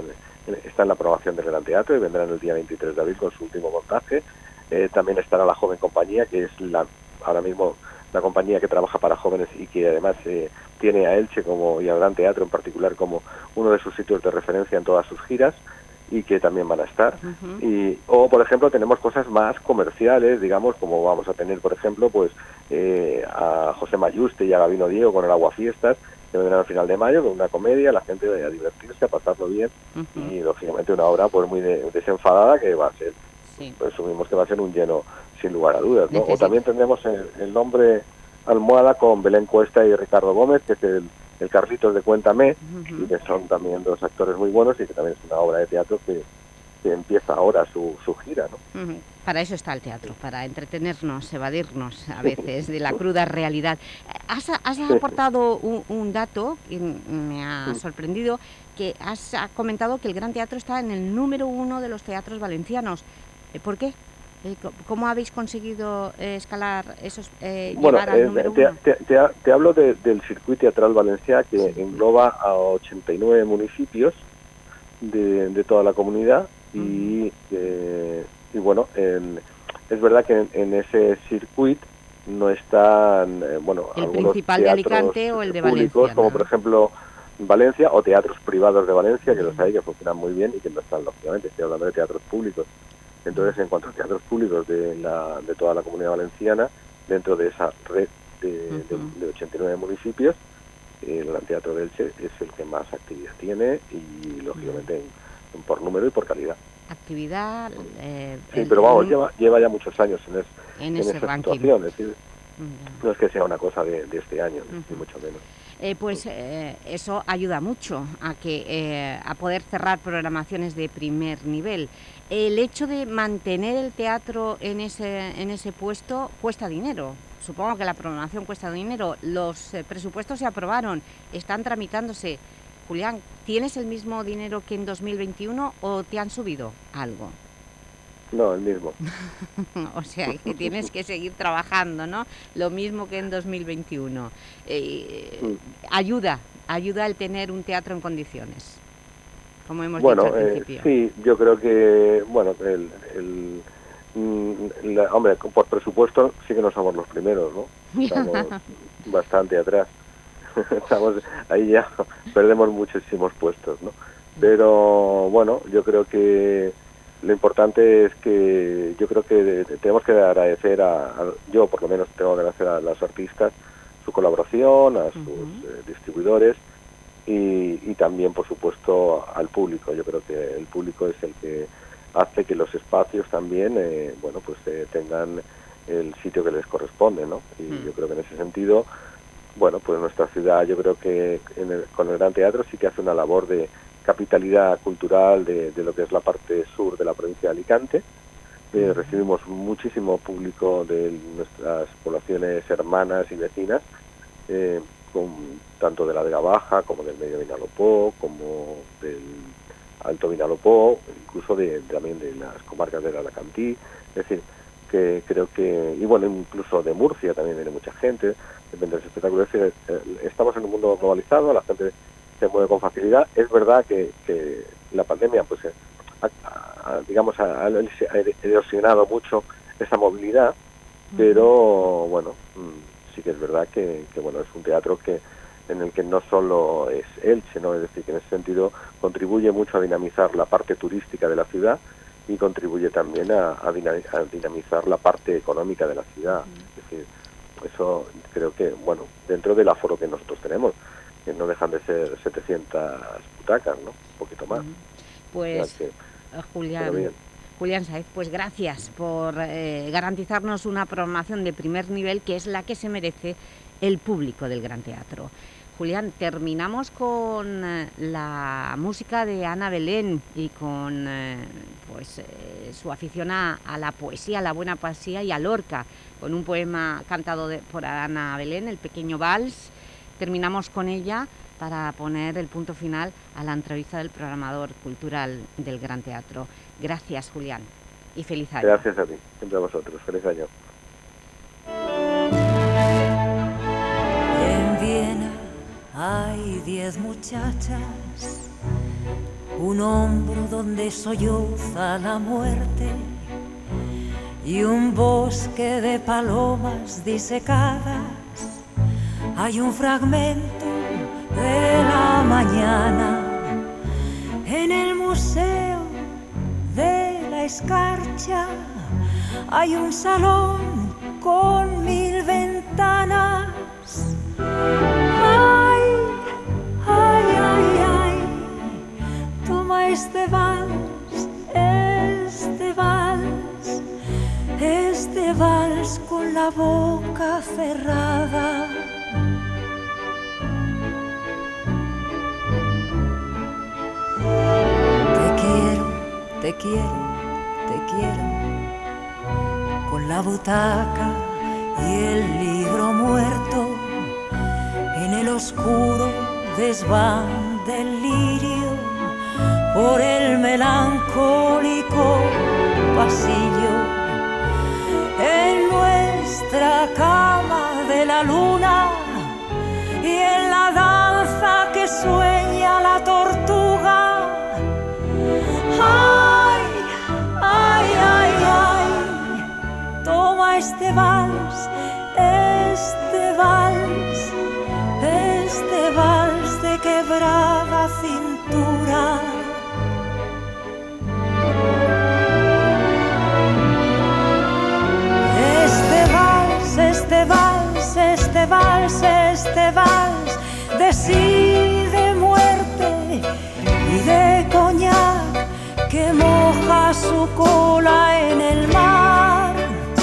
está en la programación del Gran Teatro y vendrán el día 23 de abril con su último montaje. También estará la Joven Compañía, que es ahora mismo la compañía que trabaja para jóvenes y que además tiene a Elche y al Gran Teatro en particular como uno de sus sitios de referencia en todas sus giras, y que también van a estar. O por ejemplo tenemos cosas más comerciales, digamos, como vamos a tener por ejemplo pues a José Mayuste y a Gabino Diego con el Aguafiestas, que vendrán al final de mayo, con una comedia, la gente a divertirse, a pasarlo bien, y lógicamente una obra pues muy desenfadada, que va a ser, pues asumimos que va a ser un lleno sin lugar a dudas, ¿no? O también tendremos el nombre Almohada con Belén Cuesta y Ricardo Gómez, que es el Carlitos de Cuéntame, y que son también dos actores muy buenos, y que también es una obra de teatro que empieza ahora su gira, ¿no? Para eso está el teatro, para entretenernos, evadirnos a veces de la cruda realidad. Has aportado un dato que me ha sorprendido, que has comentado que el Gran Teatro está en el número 1 de los teatros valencianos. ¿Por qué? ¿Cómo habéis conseguido escalar esos, llegar al número 1? Te hablo del circuito teatral valencià, que engloba a 89 municipios de toda la comunidad, y bueno, es verdad que en ese circuito no están el algunos principal de Alicante o el de públicos, Valencia, como ¿no? por ejemplo Valencia, o teatros privados de Valencia, que los hay, que funcionan muy bien y que no están, lógicamente, estoy hablando de teatros públicos. Entonces, en cuanto a teatros públicos de toda la Comunidad Valenciana, dentro de esa red de 89 municipios, el Gran Teatro de Elche es el que más actividad tiene, y lógicamente por número y por calidad. Actividad... sí, pero vamos, lleva ya muchos años en ese esa ranking. situación, es decir, no es que sea una cosa de este año, ni mucho menos. Eso ayuda mucho a poder cerrar programaciones de primer nivel. El hecho de mantener el teatro en ese puesto cuesta dinero. Supongo que la programación cuesta dinero. Los presupuestos se aprobaron, están tramitándose. Julián, ¿tienes el mismo dinero que en 2021 o te han subido algo? No, el mismo. O sea, que tienes que seguir trabajando, ¿no? Lo mismo que en 2021. Ayuda el tener un teatro en condiciones, como hemos dicho al principio. Sí, yo creo que, hombre, por presupuesto sí que no somos los primeros, ¿no? Estamos bastante atrás. Estamos ahí, ya perdemos muchísimos puestos, ¿no? Pero bueno, yo creo que lo importante es que yo creo que tenemos que agradecer yo por lo menos tengo que agradecer a los artistas su colaboración, a sus distribuidores, y también por supuesto al público. Yo creo que el público es el que hace que los espacios también tengan el sitio que les corresponde, ¿no? Y yo creo que en ese sentido, pues nuestra ciudad, yo creo que con el Gran Teatro sí que hace una labor de capitalidad cultural de lo que es la parte sur de la provincia de Alicante. Recibimos muchísimo público de nuestras poblaciones hermanas y vecinas, tanto de la Vega Baja como del Medio Vinalopó, como del Alto Vinalopó, incluso también de las comarcas del Alacantí. Es decir, que creo que, y bueno, incluso de Murcia también viene mucha gente, depende del espectáculo. Es decir, estamos en un mundo globalizado, la gente se mueve con facilidad. Es verdad que la pandemia pues ha erosionado mucho esa movilidad, pero bueno, sí que es verdad que es un teatro en el que no solo es Elche, ¿no? Es decir, que en ese sentido contribuye mucho a dinamizar la parte turística de la ciudad, y contribuye también a dinamizar la parte económica de la ciudad. Es decir, eso creo que, dentro del aforo que nosotros tenemos, que no dejan de ser 700 butacas, ¿no? Un poquito más. Pues, Julián Sáez, pues gracias por garantizarnos una programación de primer nivel, que es la que se merece el público del Gran Teatro. Julián, terminamos con la música de Ana Belén y con su afición a la poesía, a la buena poesía, y a Lorca, con un poema cantado por Ana Belén, El pequeño vals. Terminamos con ella para poner el punto final a la entrevista del programador cultural del Gran Teatro. Gracias, Julián, y feliz año. Gracias a ti, siempre a vosotros. Feliz año. En Viena hay 10 muchachas, un hombro donde solloza la muerte y un bosque de palomas disecadas. Hay un fragmento de la mañana en el Museo de la Escarcha. Hay un salón con 1000 ventanas. Ay, ay, ay, ay, toma este vals, este vals con la boca cerrada. Te quiero, te quiero, con la butaca y el libro muerto en el oscuro desván del lirio, por el melancólico pasillo, en nuestra cama de la luna y en la danza que sueña la tortuga. Ay, ay, ay, ay, toma este vals, este vals de quebrada cintura. Este vals de sí, de muerte y de coñac que moja su cola en el mar.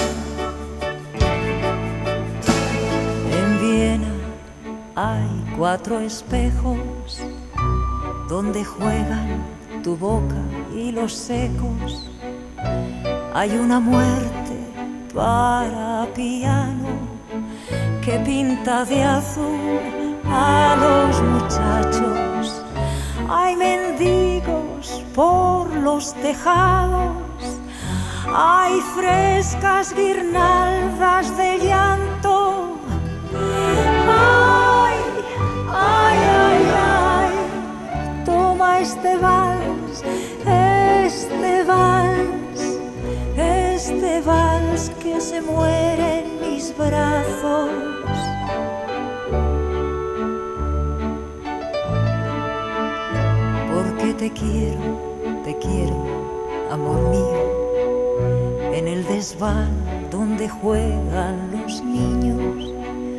En Viena hay 4 espejos donde juegan tu boca y los secos. Hay una muerte para piano que pinta de azul a los muchachos. Hay mendigos por los tejados, hay frescas guirnaldas de llanto. Ay, ay, ay, ay, toma este vals, este vals que se muere en mis brazos. Porque te quiero, amor mío, en el desván donde juegan los niños,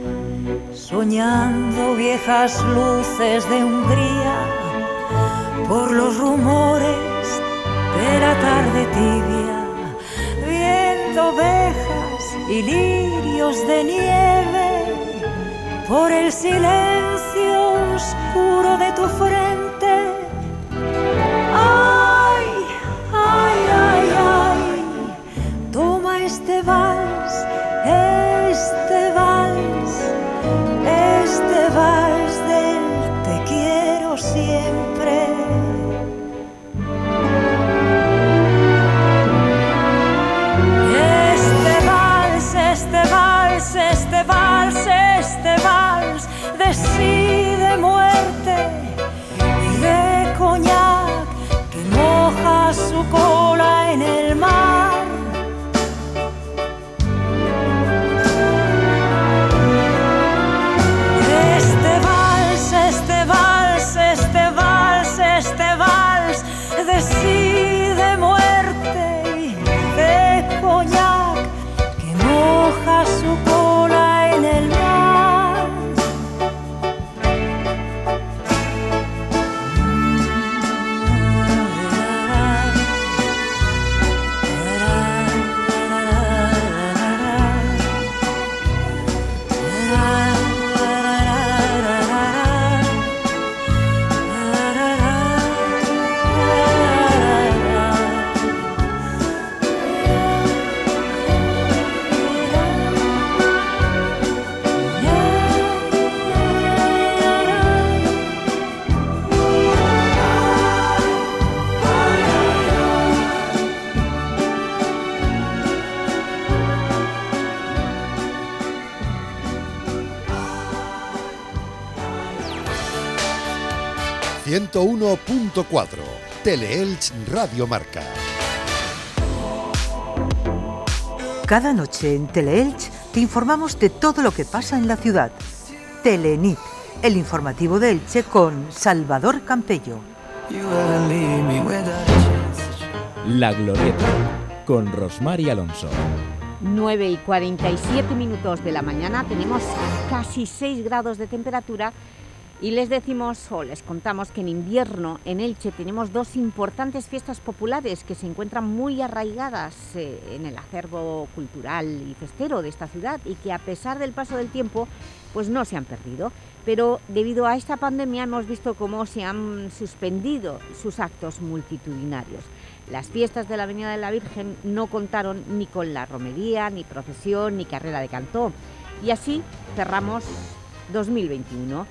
soñando viejas luces de Hungría, por los rumores de la tarde tibia, viendo ovejas y lirios de nieve, por el silencio oscuro de tu frente. Ay, ay, ay, ay, toma este vals, este vals del te quiero siempre. Este vals de sí, de muerte y de coñac que moja su cola en el mar. Este vals de sí, de muerte y de coñac que moja su cola en el mar. ...101.4... Teleelch Radio Marca. Cada noche en Teleelch te informamos de todo lo que pasa en la ciudad. Telenit, el informativo de Elche con Salvador Campello. La Glorieta, con Rosmar y Alonso. 9:47 de la mañana, tenemos casi 6 grados de temperatura y les decimos o les contamos que en invierno en Elche tenemos 2 importantes fiestas populares que se encuentran muy arraigadas en el acervo cultural y festero de esta ciudad y que a pesar del paso del tiempo pues no se han perdido. Pero debido a esta pandemia hemos visto cómo se han suspendido sus actos multitudinarios. Las fiestas de la Avenida de la Virgen no contaron ni con la romería, ni procesión, ni carrera de cantó. Y así cerramos 2021.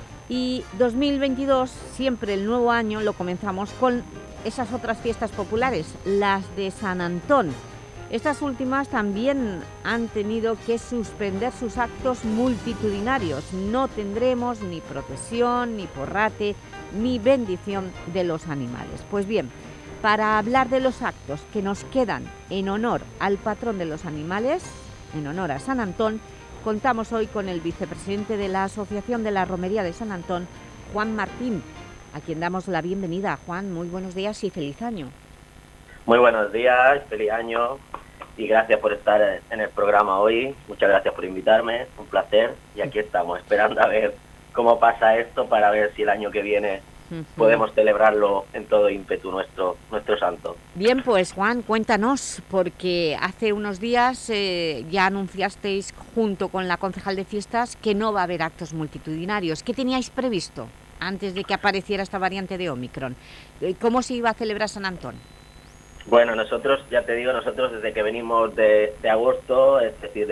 Y 2022, siempre el nuevo año, lo comenzamos con esas otras fiestas populares, las de San Antón. Estas últimas también han tenido que suspender sus actos multitudinarios. No tendremos ni procesión, ni porrate, ni bendición de los animales. Pues bien, para hablar de los actos que nos quedan en honor al patrón de los animales, en honor a San Antón, contamos hoy con el vicepresidente de la Asociación de la Romería de San Antón, Juan Martín, a quien damos la bienvenida. Juan, muy buenos días y feliz año. Muy buenos días, feliz año y gracias por estar en el programa hoy. Muchas gracias por invitarme, un placer. Y aquí estamos, esperando a ver cómo pasa esto para ver si el año que viene podemos celebrarlo en todo ímpetu nuestro santo. Bien, pues Juan, cuéntanos, porque hace unos días ya anunciasteis junto con la concejal de fiestas que no va a haber actos multitudinarios. ¿Qué teníais previsto antes de que apareciera esta variante de Omicron? ¿Cómo se iba a celebrar San Antón? Bueno, nosotros, ya te digo, nosotros desde que venimos de agosto, es decir,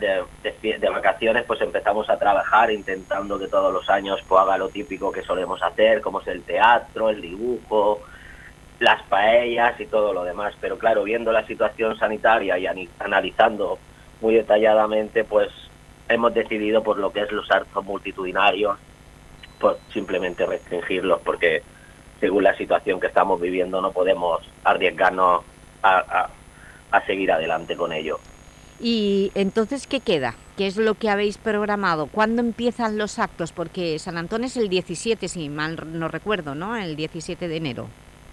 de vacaciones, pues empezamos a trabajar intentando que todos los años pues haga lo típico que solemos hacer, como es el teatro, el dibujo, las paellas y todo lo demás. Pero claro, viendo la situación sanitaria y analizando muy detalladamente, pues hemos decidido por lo que es los actos multitudinarios, pues simplemente restringirlos, porque según la situación que estamos viviendo no podemos arriesgarnos a seguir adelante con ello. Y entonces, ¿qué queda? ¿Qué es lo que habéis programado? ¿Cuándo empiezan los actos? Porque San Antón es el 17, si mal no recuerdo, ¿no? El 17 de enero.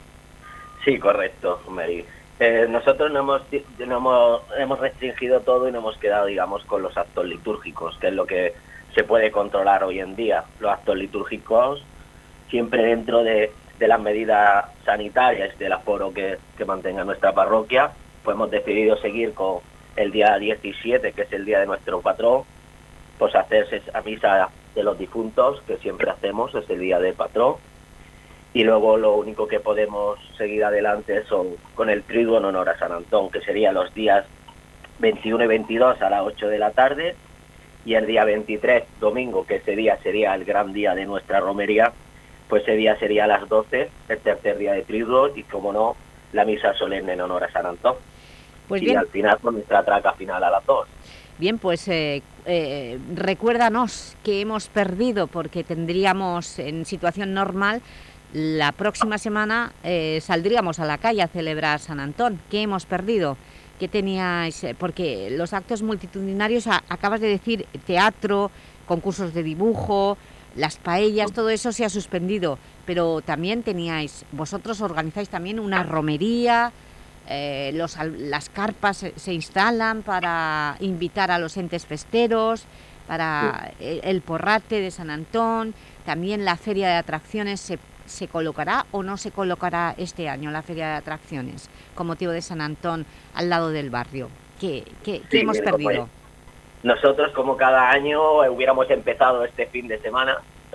Sí, correcto, Mary. Nosotros no hemos restringido todo y nos hemos quedado, digamos, con los actos litúrgicos, que es lo que se puede controlar hoy en día. Los actos litúrgicos siempre dentro de las medidas sanitarias del aforo que mantenga nuestra parroquia, pues hemos decidido seguir con el día 17, que es el día de nuestro patrón, pues hacerse esa misa de los difuntos, que siempre hacemos, es el día del patrón, y luego lo único que podemos seguir adelante son con el triduo en honor a San Antón, que sería los días 21 y 22 a las 8 de la tarde, y el día 23, domingo, que ese día sería el gran día de nuestra romería, pues ese día sería a las 12, el tercer día de triduo, y como no, la misa solemne en honor a San Antón. Pues y bien, al final, con nuestra traca final a las 2. Bien, pues recuérdanos que hemos perdido, porque tendríamos en situación normal, la próxima semana saldríamos a la calle a celebrar San Antón. ¿Qué hemos perdido? ¿Qué teníais? Porque los actos multitudinarios, acabas de decir, teatro, concursos de dibujo, las paellas, todo eso se ha suspendido, pero también vosotros organizáis también una romería, las carpas se instalan para invitar a los entes festeros, para el porrate de San Antón, también la feria de atracciones se colocará o no se colocará este año la feria de atracciones con motivo de San Antón al lado del barrio. ¿Qué hemos perdido? Pues, nosotros, como cada año, hubiéramos empezado este fin de semana,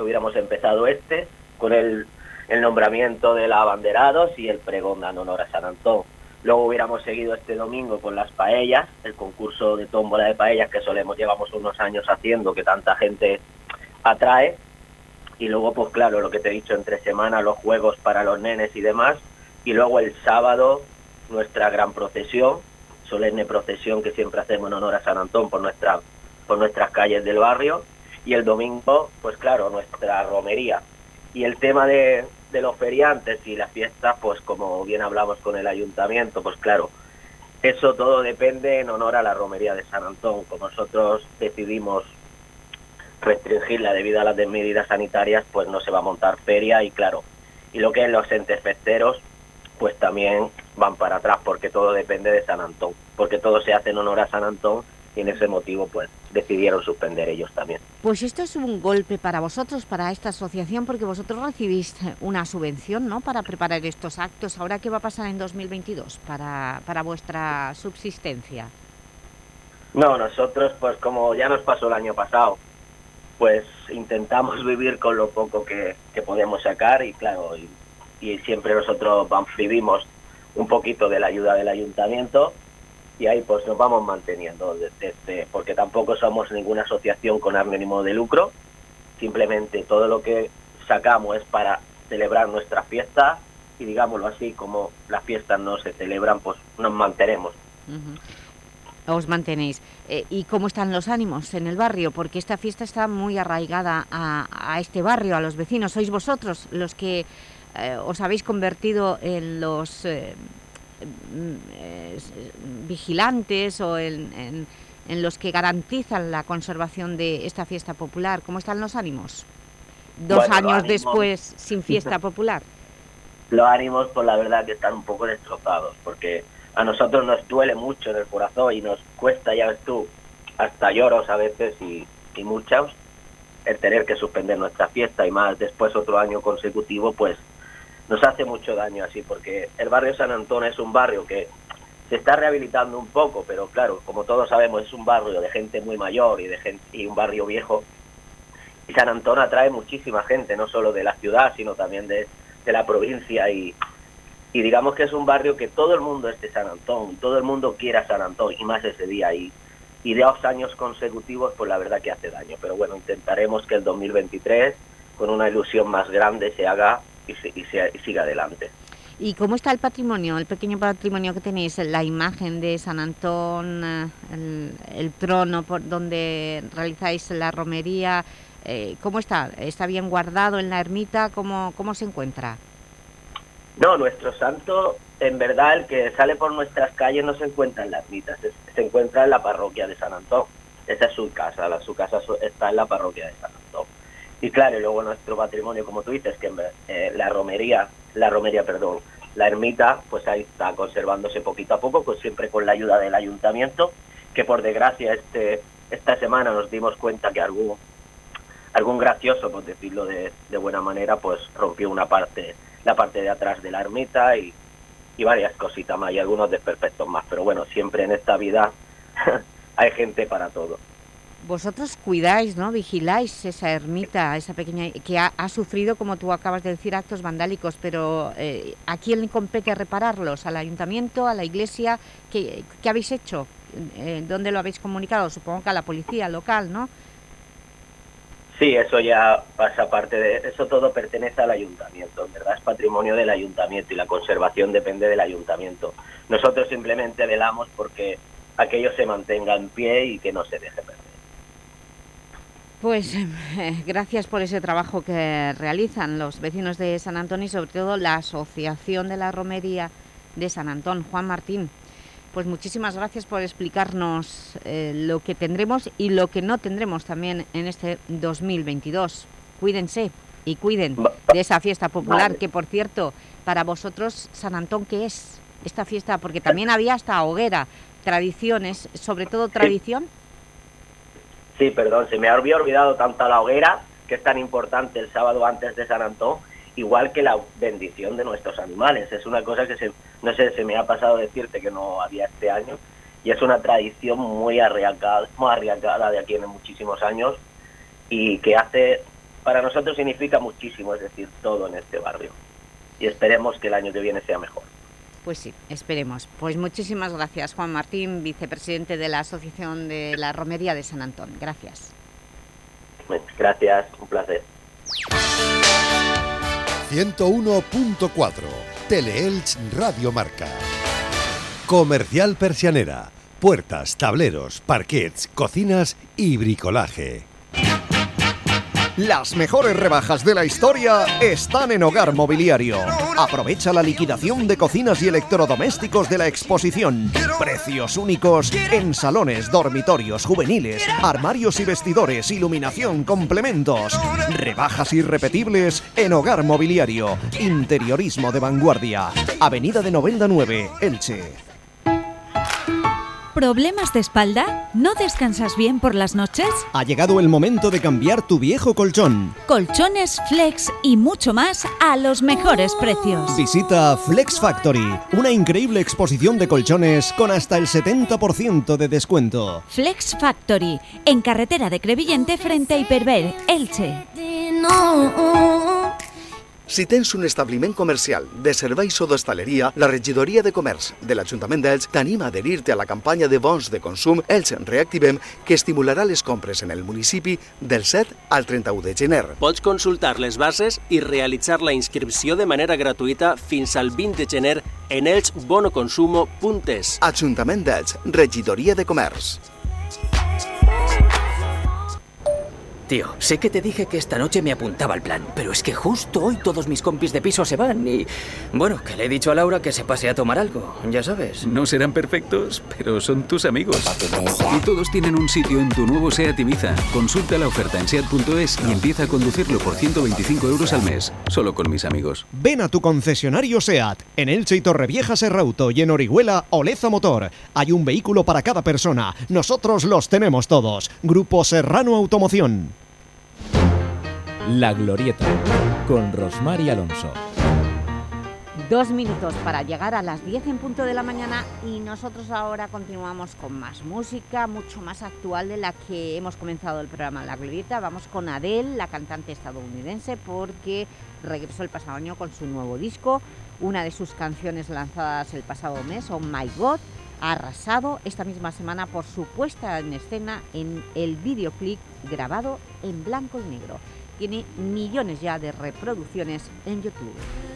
con el nombramiento de los abanderados y el pregón en honor a San Antón. Luego hubiéramos seguido este domingo con las paellas, el concurso de tómbola de paellas que llevamos unos años haciendo, que tanta gente atrae. Y luego, pues claro, lo que te he dicho, entre semana, los juegos para los nenes y demás. Y luego el sábado, nuestra gran procesión, solemne procesión que siempre hacemos en honor a San Antón por nuestras calles del barrio, y el domingo, pues claro, nuestra romería. Y el tema de los feriantes y las fiestas, pues como bien hablamos con el ayuntamiento, pues claro, eso todo depende en honor a la romería de San Antón. Como nosotros decidimos restringirla debido a las medidas sanitarias, pues no se va a montar feria y claro, y lo que es los entes festeros, pues también van para atrás porque todo depende de San Antón, porque todo se hace en honor a San Antón y en ese motivo pues decidieron suspender ellos también. Pues esto es un golpe para vosotros, para esta asociación, porque vosotros recibís una subvención, ¿no?, para preparar estos actos. ¿Ahora qué va a pasar en 2022 para vuestra subsistencia? No, nosotros pues como ya nos pasó el año pasado, pues intentamos vivir con lo poco que podemos sacar y claro, y siempre nosotros vivimos un poquito de la ayuda del ayuntamiento y ahí pues nos vamos manteniendo, porque tampoco somos ninguna asociación con ánimo de lucro, simplemente todo lo que sacamos es para celebrar nuestras fiestas y digámoslo así, como las fiestas no se celebran, pues nos mantenemos. Os mantenéis. ¿Y cómo están los ánimos en el barrio? Porque esta fiesta está muy arraigada a este barrio, a los vecinos. Sois vosotros los que os habéis convertido en los vigilantes o en los que garantizan la conservación de esta fiesta popular. ¿Cómo están los ánimos? Dos años después, sin fiesta popular. Los ánimos, pues la verdad que están un poco destrozados, porque a nosotros nos duele mucho en el corazón y nos cuesta, ya ves tú, hasta lloros a veces y muchos, el tener que suspender nuestra fiesta y más después otro año consecutivo, pues nos hace mucho daño así, porque el barrio San Antón es un barrio que se está rehabilitando un poco, pero claro, como todos sabemos, es un barrio de gente muy mayor y un barrio viejo, y San Antón atrae muchísima gente, no solo de la ciudad, sino también de la provincia y digamos que es un barrio que todo el mundo es de San Antón, todo el mundo quiere a San Antón y más ese día y 2 años consecutivos pues la verdad que hace daño, pero bueno, intentaremos que el 2023 con una ilusión más grande se haga y siga adelante. ¿Y cómo está el patrimonio, el pequeño patrimonio que tenéis, la imagen de San Antón, el trono por donde realizáis la romería? ¿Cómo está? ¿Está bien guardado en la ermita? ¿Cómo se encuentra? No, nuestro santo, en verdad, el que sale por nuestras calles no se encuentra en la ermita, se encuentra en la parroquia de San Antón. Esa es su casa está en la parroquia de San Antón. Y claro, y luego nuestro patrimonio, como tú dices, que la ermita, pues ahí está conservándose poquito a poco, pues siempre con la ayuda del ayuntamiento, que por desgracia esta semana nos dimos cuenta que algún gracioso, por decirlo de buena manera, pues rompió la parte de atrás de la ermita y varias cositas más y algunos desperfectos más, pero bueno, siempre en esta vida hay gente para todo. Vosotros cuidáis, ¿no?, vigiláis esa ermita, esa pequeña, que ha sufrido, como tú acabas de decir, actos vandálicos, pero ¿a quién le compete repararlos? ¿Al ayuntamiento, a la iglesia? ¿Qué habéis hecho? ¿Dónde lo habéis comunicado? Supongo que a la policía local, ¿no? Sí, eso ya pasa parte de... Eso todo pertenece al ayuntamiento, en verdad es patrimonio del ayuntamiento y la conservación depende del ayuntamiento. Nosotros simplemente velamos porque aquello se mantenga en pie y que no se deje perder. Pues gracias por ese trabajo que realizan los vecinos de San Antón y sobre todo la Asociación de la Romería de San Antón. Juan Martín, pues muchísimas gracias por explicarnos lo que tendremos y lo que no tendremos también en este 2022. Cuídense y cuiden de esa fiesta popular, vale. Que por cierto, para vosotros, San Antón, ¿qué es esta fiesta? Porque también había hasta hoguera, tradiciones, sobre todo tradición. Sí, perdón, se me había olvidado tanto la hoguera, que es tan importante el sábado antes de San Antón, igual que la bendición de nuestros animales. Es una cosa que se me ha pasado decirte que no había este año, y es una tradición muy arriesgada de aquí en muchísimos años, y que para nosotros significa muchísimo, es decir, todo en este barrio. Y esperemos que el año que viene sea mejor. Pues sí, esperemos. Pues muchísimas gracias, Juan Martín, vicepresidente de la Asociación de la Romería de San Antón. Gracias. Gracias, un placer. 101.4 Teleelch Radio Marca. Comercial Persianera. Puertas, tableros, parquets, cocinas y bricolaje. Las mejores rebajas de la historia están en Hogar Mobiliario. Aprovecha la liquidación de cocinas y electrodomésticos de la exposición. Precios únicos en salones, dormitorios, juveniles, armarios y vestidores, iluminación, complementos. Rebajas irrepetibles en Hogar Mobiliario. Interiorismo de vanguardia. Avenida de Novelda 9, Elche. ¿Problemas de espalda? ¿No descansas bien por las noches? Ha llegado el momento de cambiar tu viejo colchón. Colchones, flex y mucho más a los mejores precios. Visita Flex Factory, una increíble exposición de colchones con hasta el 70% de descuento. Flex Factory, en carretera de Crevillente frente a Hiperver, Elche. Si tens un establiment comercial de serveis o d'hostaleria, la Regidoria de Comerç de l'Ajuntament d'Elx t'anima a adherir-te a la campanya de bons de consum Elx Reactivem, que estimularà les compres en el municipi del 7 al 31 de gener. Pots consultar les bases i realitzar la inscripció de manera gratuïta fins al 20 de gener en elxbonoconsumo.es. Ajuntament d'Elx, Regidoria de Comerç. Tío, sé que te dije que esta noche me apuntaba al plan, pero es que justo hoy todos mis compis de piso se van y... Bueno, que le he dicho a Laura que se pase a tomar algo, ya sabes. No serán perfectos, pero son tus amigos. Y todos tienen un sitio en tu nuevo SEAT Ibiza. Consulta la oferta en SEAT.es y empieza a conducirlo por 125 euros al mes, solo con mis amigos. Ven a tu concesionario SEAT, en Elche y Torrevieja Serrauto y en Orihuela Oleza Motor. Hay un vehículo para cada persona, nosotros los tenemos todos. Grupo Serrano Automoción. La Glorieta, con Rosmar y Alonso. 2 minutos para llegar a las 10 en punto de la mañana y nosotros ahora continuamos con más música, mucho más actual de la que hemos comenzado el programa La Glorieta. Vamos con Adele, la cantante estadounidense, porque regresó el pasado año con su nuevo disco. Una de sus canciones lanzadas el pasado mes, Oh My God, ha arrasado esta misma semana por su puesta en escena en el videoclip grabado en blanco y negro. Tiene millones ya de reproducciones en YouTube.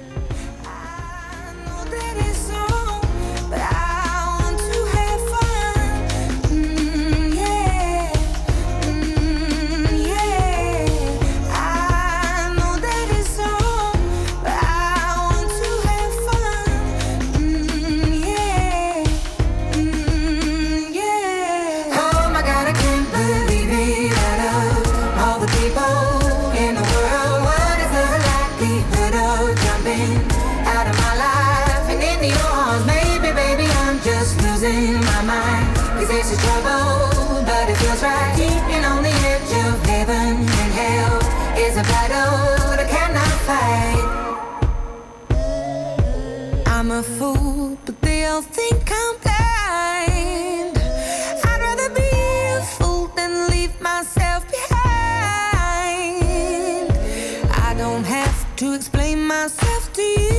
This is trouble, but it feels right. Keeping on the edge of heaven and hell is a battle that I cannot fight. I'm a fool, but they all think I'm blind. I'd rather be a fool than leave myself behind. I don't have to explain myself to you.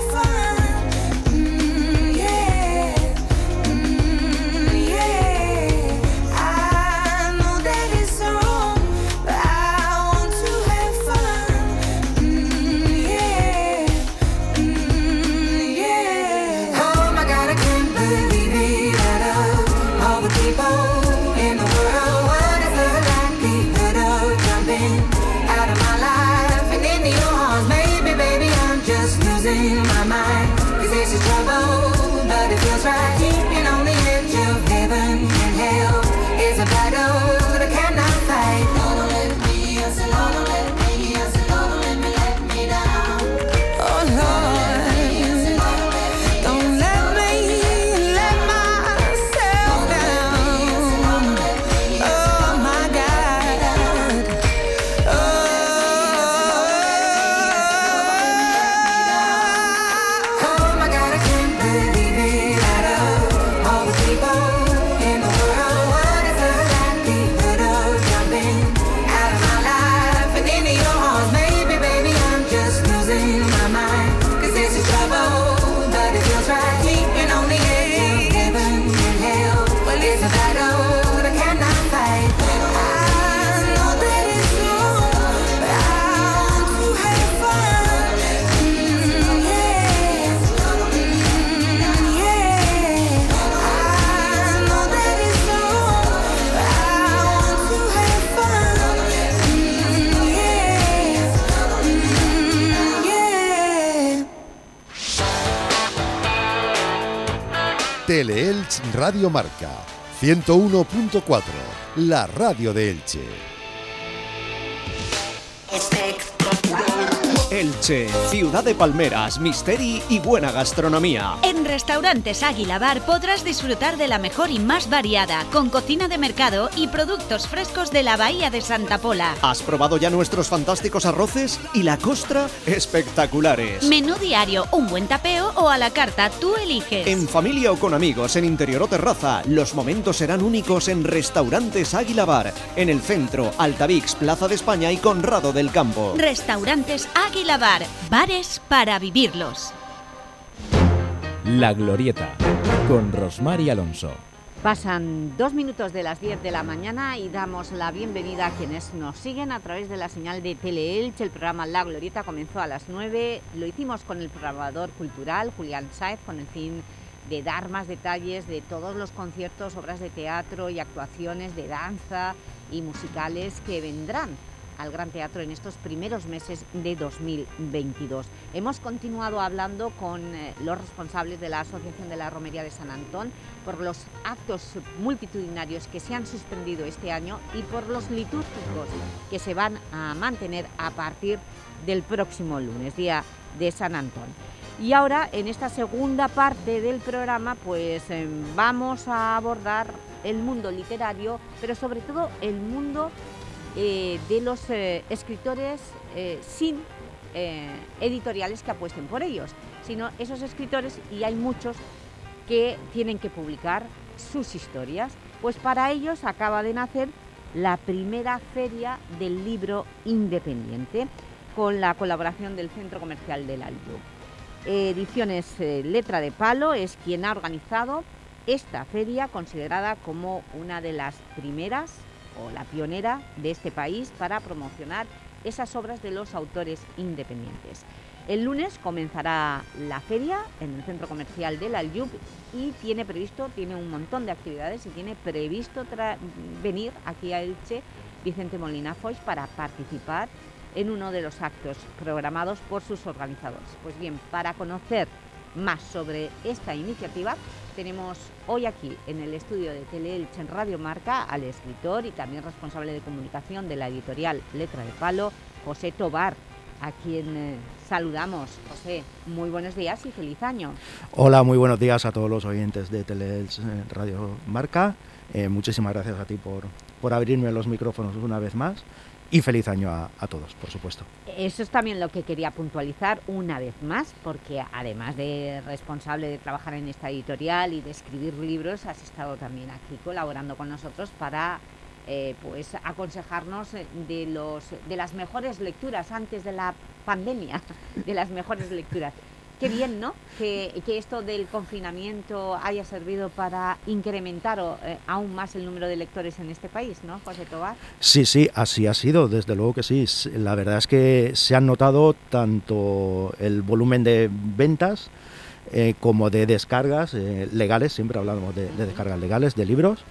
Yeah. Teleelch Radio Marca 101.4, la radio de Elche. Elche, ciudad de palmeras, misteri y buena gastronomía. En Restaurantes Águila Bar podrás disfrutar de la mejor y más variada, con cocina de mercado y productos frescos de la Bahía de Santa Pola. ¿Has probado ya nuestros fantásticos arroces? Y la costra, espectaculares. Menú diario, un buen tapeo o a la carta, tú eliges. En familia o con amigos, en interior o terraza, los momentos serán únicos en Restaurantes Águila Bar, en el centro, Altavix, Plaza de España y Conrado del Campo. Restaurantes Águila Bar, bares para vivirlos. La Glorieta, con Rosmar y Alonso. Pasan 2 minutos de las 10 de la mañana y damos la bienvenida a quienes nos siguen a través de la señal de Teleelch. El programa La Glorieta comenzó a las 9, lo hicimos con el programador cultural Julián Sáez con el fin de dar más detalles de todos los conciertos, obras de teatro y actuaciones de danza y musicales que vendrán al Gran Teatro en estos primeros meses de 2022. Hemos continuado hablando con los responsables de la Asociación de la Romería de San Antón por los actos multitudinarios que se han suspendido este año y por los litúrgicos que se van a mantener a partir del próximo lunes, día de San Antón. Y ahora, en esta segunda parte del programa, pues vamos a abordar el mundo literario, pero sobre todo el mundo de los escritores sin editoriales que apuesten por ellos, sino esos escritores, y hay muchos que tienen que publicar sus historias. Pues para ellos acaba de nacer la primera feria del libro independiente, con la colaboración del Centro Comercial del Alto. Ediciones Letra de Palo es quien ha organizado esta feria, considerada como una de las primeras o la pionera de este país para promocionar esas obras de los autores independientes. El lunes comenzará la feria en el Centro Comercial del Aljub y tiene un montón de actividades y tiene previsto venir aquí a Elche Vicente Molina Foix para participar en uno de los actos programados por sus organizadores. Pues bien, para conocer más sobre esta iniciativa, tenemos hoy aquí en el estudio de Teleelch en Radio Marca al escritor y también responsable de comunicación de la editorial Letra de Palo, José Tobar, a quien saludamos. José, muy buenos días y feliz año. Hola, muy buenos días a todos los oyentes de Teleelch Radio Marca. Muchísimas gracias a ti por abrirme los micrófonos una vez más. Y feliz año a todos, por supuesto. Eso es también lo que quería puntualizar una vez más, porque además de responsable de trabajar en esta editorial y de escribir libros, has estado también aquí colaborando con nosotros para pues aconsejarnos de las mejores lecturas antes de la pandemia, de las mejores lecturas. Qué bien, ¿no?, que esto del confinamiento haya servido para incrementar aún más el número de lectores en este país, ¿no, José Tobar? Sí, así ha sido, desde luego que sí. La verdad es que se han notado tanto el volumen de ventas como de descargas legales, siempre hablamos de descargas legales de libros.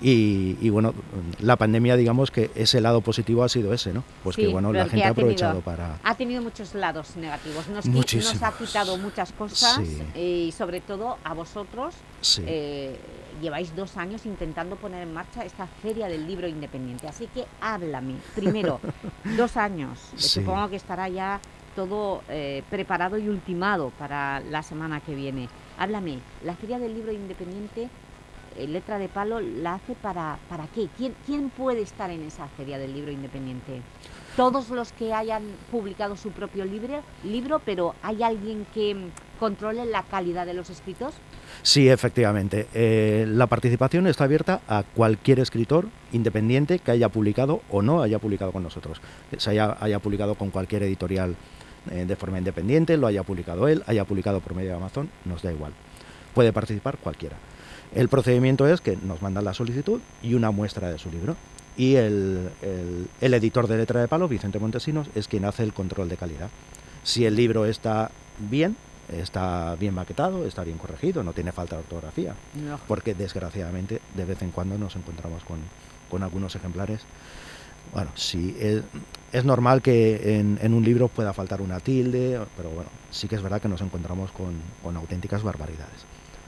Y bueno, la pandemia, digamos que ese lado positivo ha sido ese, ¿no? Pues sí, que bueno, la gente ha aprovechado para... Ha tenido muchos lados negativos, nos ha quitado muchas cosas, sí. Y sobre todo a vosotros, sí. Lleváis 2 años intentando poner en marcha esta feria del libro independiente, así que háblame, primero, 2 años, sí. Supongo que estará ya todo preparado y ultimado para la semana que viene. Háblame, la feria del libro independiente... Letra de Palo la hace ¿para qué? ¿Quién puede estar en esa feria del libro independiente? ¿Todos los que hayan publicado su propio libro, pero hay alguien que controle la calidad de los escritos? Sí, efectivamente. La participación está abierta a cualquier escritor independiente que haya publicado o no haya publicado con nosotros. Se haya publicado con cualquier editorial de forma independiente, lo haya publicado él, haya publicado por medio de Amazon, nos da igual. Puede participar cualquiera. El procedimiento es que nos mandan la solicitud y una muestra de su libro. Y el editor de Letra de Palo, Vicente Montesinos, es quien hace el control de calidad. Si el libro está bien maquetado, está bien corregido, no tiene falta de ortografía. No. Porque desgraciadamente de vez en cuando nos encontramos con algunos ejemplares. Bueno, sí, es normal que en un libro pueda faltar una tilde, pero bueno, sí que es verdad que nos encontramos con auténticas barbaridades.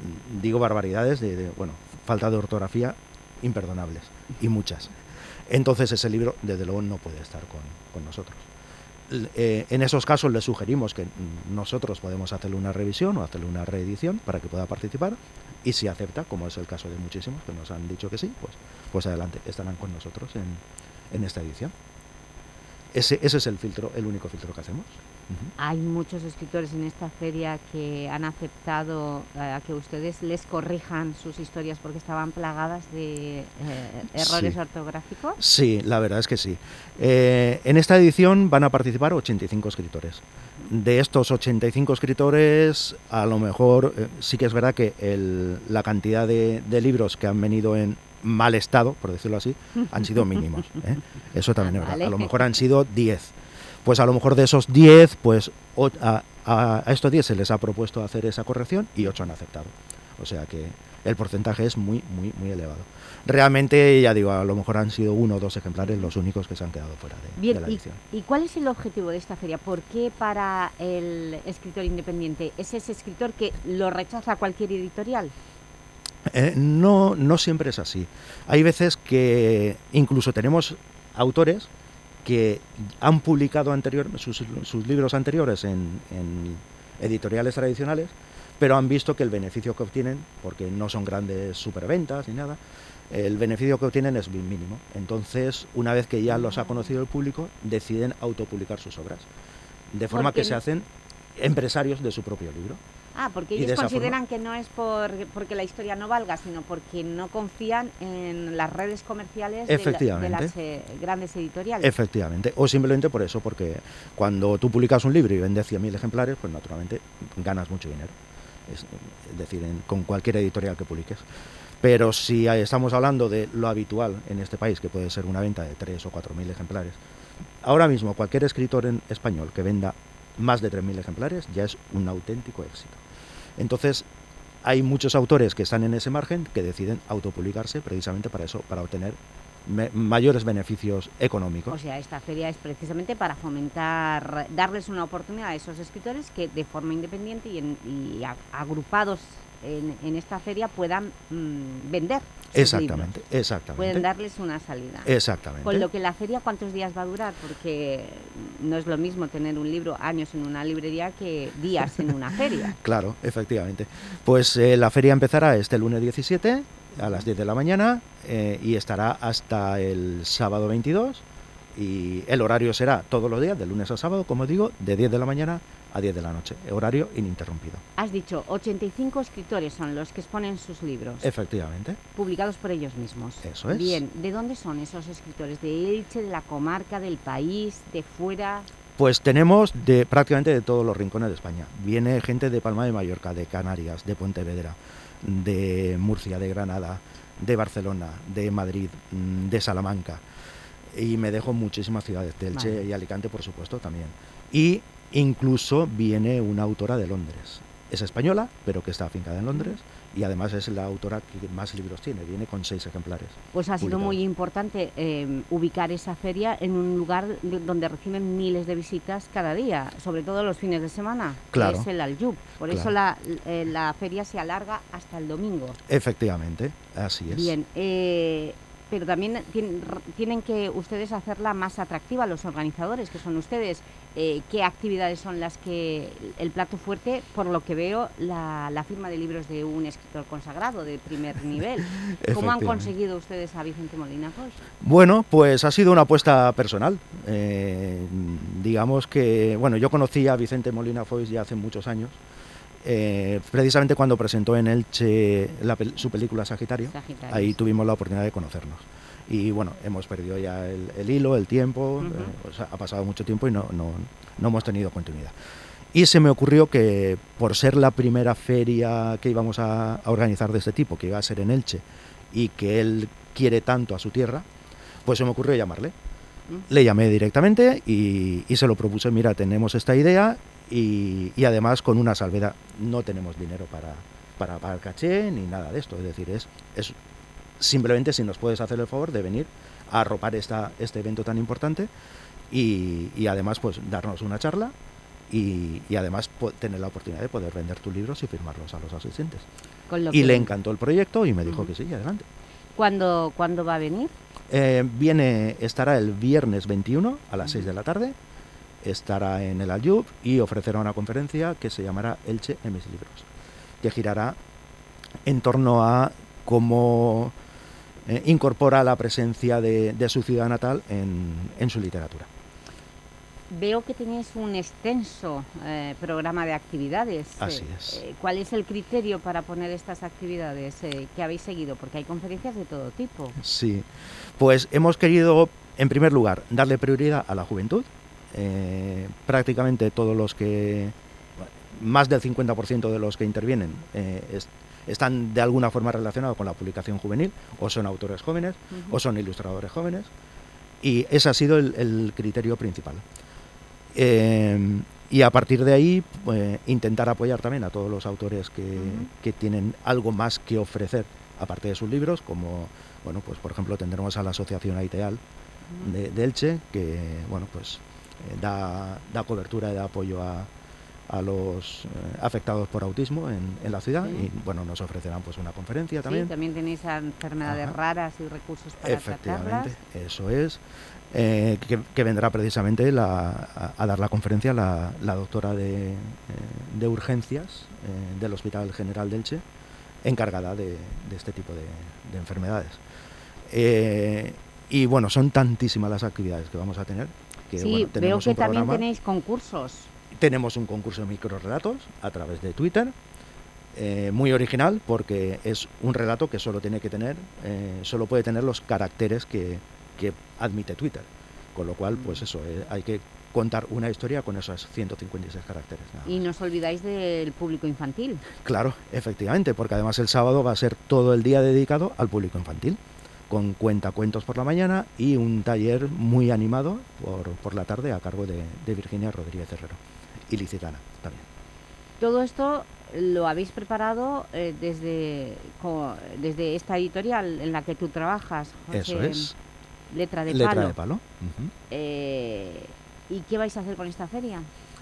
digo barbaridades bueno, falta de ortografía imperdonables, y muchas. Entonces ese libro, desde luego, no puede estar con nosotros. En esos casos le sugerimos que nosotros podemos hacerle una revisión o hacerle una reedición para que pueda participar, y si acepta, como es el caso de muchísimos que nos han dicho que sí, pues adelante, estarán con nosotros en esta edición. Ese es el único filtro que hacemos. Hay muchos escritores en esta feria que han aceptado a que ustedes les corrijan sus historias porque estaban plagadas de errores ortográficos. Sí, la verdad es que sí. En esta edición van a participar 85 escritores. De estos 85 escritores, a lo mejor sí que es verdad que la cantidad de libros que han venido en mal estado, por decirlo así, han sido mínimos. Eso también es verdad. Vale. A lo mejor han sido 10. Pues a lo mejor de esos 10, pues a estos 10 se les ha propuesto hacer esa corrección y 8 han aceptado. O sea que el porcentaje es muy, muy, muy elevado. Realmente, ya digo, a lo mejor han sido 1 o 2 ejemplares los únicos que se han quedado fuera de la edición. ¿Y cuál es el objetivo de esta feria? ¿Por qué para el escritor independiente es ese escritor que lo rechaza cualquier editorial? No siempre es así. Hay veces que incluso tenemos autores que han publicado sus libros anteriores en editoriales tradicionales, pero han visto que el beneficio que obtienen, porque no son grandes superventas ni nada, el beneficio que obtienen es bien mínimo. Entonces, una vez que ya los ha conocido el público, deciden autopublicar sus obras, de forma que se hacen empresarios de su propio libro. Porque ellos consideran que no es porque la historia no valga, sino porque no confían en las redes comerciales de las grandes editoriales. Efectivamente, o simplemente por eso, porque cuando tú publicas un libro y vendes 100.000 ejemplares, pues naturalmente ganas mucho dinero. Es decir, con cualquier editorial que publiques. Pero si estamos hablando de lo habitual en este país, que puede ser una venta de 3.000 o 4.000 ejemplares, ahora mismo cualquier escritor en español que venda más de 3.000 ejemplares ya es un auténtico éxito. Entonces, hay muchos autores que están en ese margen que deciden autopublicarse precisamente para eso, para obtener mayores beneficios económicos. O sea, esta feria es precisamente para fomentar, darles una oportunidad a esos escritores que de forma independiente y agrupados en esta feria puedan vender sus libros. Exactamente. Pueden darles una salida. Exactamente. Con lo que la feria, ¿cuántos días va a durar? Porque no es lo mismo tener un libro años en una librería que días en una feria. Claro, efectivamente. Pues la feria empezará este lunes 17 a las 10 de la mañana y estará hasta el sábado 22, y el horario será todos los días, de lunes a sábado, como digo, de 10 de la mañana a 10 de la noche, horario ininterrumpido. Has dicho, 85 escritores son los que exponen sus libros. Efectivamente. Publicados por ellos mismos. Eso es. Bien, ¿de dónde son esos escritores? ¿De Elche, de la comarca, del país, de fuera? Pues tenemos prácticamente de todos los rincones de España. Viene gente de Palma de Mallorca, de Canarias, de Pontevedra, de Murcia, de Granada, de Barcelona, de Madrid, de Salamanca. Y me dejo muchísimas ciudades, de Elche y Alicante, por supuesto, también. Y incluso viene una autora de Londres. Es española, pero que está afincada en Londres, y además es la autora que más libros tiene, viene con 6 ejemplares. Pues ha sido muy importante ubicar esa feria en un lugar donde reciben miles de visitas cada día, sobre todo los fines de semana, claro, que es el Aljub. Por eso la feria se alarga hasta el domingo. Efectivamente, así es. Bien, pero también tienen que ustedes hacerla más atractiva, los organizadores, que son ustedes. ¿Qué actividades son las que el plato fuerte? Por lo que veo, la firma de libros de un escritor consagrado de primer nivel. ¿Cómo han conseguido ustedes a Vicente Molina Foix? Bueno, pues ha sido una apuesta personal. Digamos que, bueno, yo conocí a Vicente Molina Foix ya hace muchos años. Precisamente cuando presentó en Elche su película Sagitario, ahí tuvimos la oportunidad de conocernos. Y bueno, hemos perdido ya el hilo, el tiempo, ha pasado mucho tiempo y no hemos tenido continuidad. Y se me ocurrió que, por ser la primera feria que íbamos a organizar de este tipo, que iba a ser en Elche, y que él quiere tanto a su tierra, pues se me ocurrió llamarle. Le llamé directamente y se lo propuse: mira, tenemos esta idea y además con una salvedad, no tenemos dinero para pagar caché ni nada de esto, es decir, es simplemente si nos puedes hacer el favor de venir a arropar este evento tan importante y además pues darnos una charla y además tener la oportunidad de poder vender tus libros y firmarlos a los asistentes. Y le encantó el proyecto y me dijo que sí, adelante. ¿Cuándo va a venir? Estará el viernes 21 a las 6 de la tarde, estará en el Aljub y ofrecerá una conferencia que se llamará Elche en mis libros, que girará en torno a cómo incorpora la presencia de su ciudad natal en su literatura. Veo que tenéis un extenso programa de actividades. Así es. ¿Cuál es el criterio para poner estas actividades que habéis seguido? Porque hay conferencias de todo tipo. Sí, pues hemos querido, en primer lugar, darle prioridad a la juventud. Prácticamente todos los que, más del 50% de los que intervienen están de alguna forma relacionados con la publicación juvenil, o son autores jóvenes, o son ilustradores jóvenes, y ese ha sido el criterio principal. Y a partir de ahí intentar apoyar también a todos los autores que tienen algo más que ofrecer aparte de sus libros, como bueno, pues por ejemplo tendremos a la asociación Aiteal de Elche, que bueno, pues da cobertura y da apoyo a los afectados por autismo en la ciudad, y bueno, nos ofrecerán pues una conferencia también. Sí, también tenéis enfermedades raras y recursos para efectivamente, tratarlas. Eso es. Que vendrá precisamente a dar la conferencia la doctora de urgencias del Hospital General de Elche, encargada de este tipo de enfermedades. Y bueno, son tantísimas las actividades que vamos a tener. Que, sí, bueno, veo que también tenéis concursos. Tenemos un concurso de microrelatos a través de Twitter, muy original, porque es un relato que solo puede tener los caracteres que admite Twitter, con lo cual pues eso, hay que contar una historia con esos 156 caracteres. Y no os olvidáis del público infantil. Claro, efectivamente, porque además el sábado va a ser todo el día dedicado al público infantil, con cuentacuentos por la mañana y un taller muy animado por la tarde a cargo de Virginia Rodríguez Herrero, ilicitana también. Todo esto lo habéis preparado desde esta editorial en la que tú trabajas, José. Eso es. Letra de Palo. Uh-huh. ¿Y qué vais a hacer con esta feria?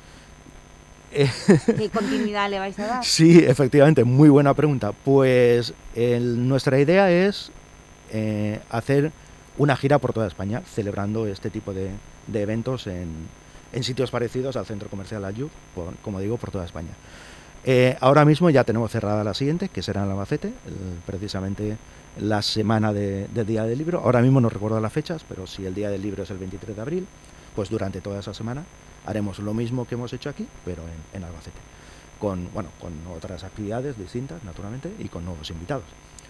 ¿Qué continuidad le vais a dar? Sí, efectivamente, muy buena pregunta. Pues nuestra idea es hacer una gira por toda España, celebrando este tipo de eventos en sitios parecidos al Centro Comercial Aljub, como digo, por toda España. Ahora mismo ya tenemos cerrada la siguiente, que será en Albacete, precisamente la semana del Día del Libro. Ahora mismo no recuerdo las fechas, pero si el Día del Libro es el 23 de abril, pues durante toda esa semana haremos lo mismo que hemos hecho aquí, pero en Albacete, con otras actividades distintas, naturalmente, y con nuevos invitados.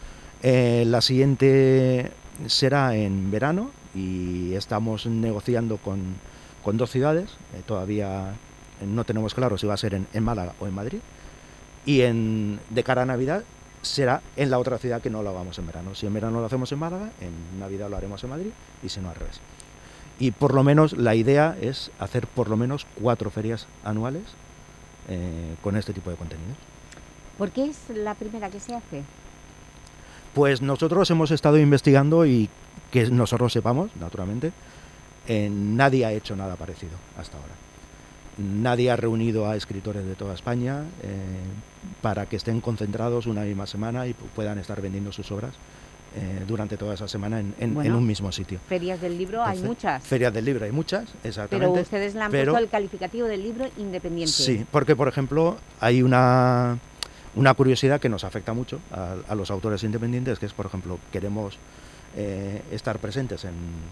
La siguiente será en verano y estamos negociando con dos ciudades. Todavía no tenemos claro si va a ser en Málaga o en Madrid. Y de cara a Navidad será en la otra ciudad, que no lo hagamos en verano. Si en verano lo hacemos en Málaga, en Navidad lo haremos en Madrid, y si no, al revés. Y por lo menos la idea es hacer por lo menos 4 ferias anuales con este tipo de contenidos. ¿Por qué es la primera que se hace? Pues nosotros hemos estado investigando, y que nosotros sepamos, naturalmente, nadie ha hecho nada parecido hasta ahora. Nadie ha reunido a escritores de toda España para que estén concentrados una misma semana y puedan estar vendiendo sus obras durante toda esa semana en un mismo sitio. Ferias del libro hay muchas. Ferias del libro hay muchas, exactamente. Pero ustedes le han puesto el calificativo del libro independiente. Sí, porque por ejemplo hay una curiosidad que nos afecta mucho a los autores independientes, que es, por ejemplo, queremos estar presentes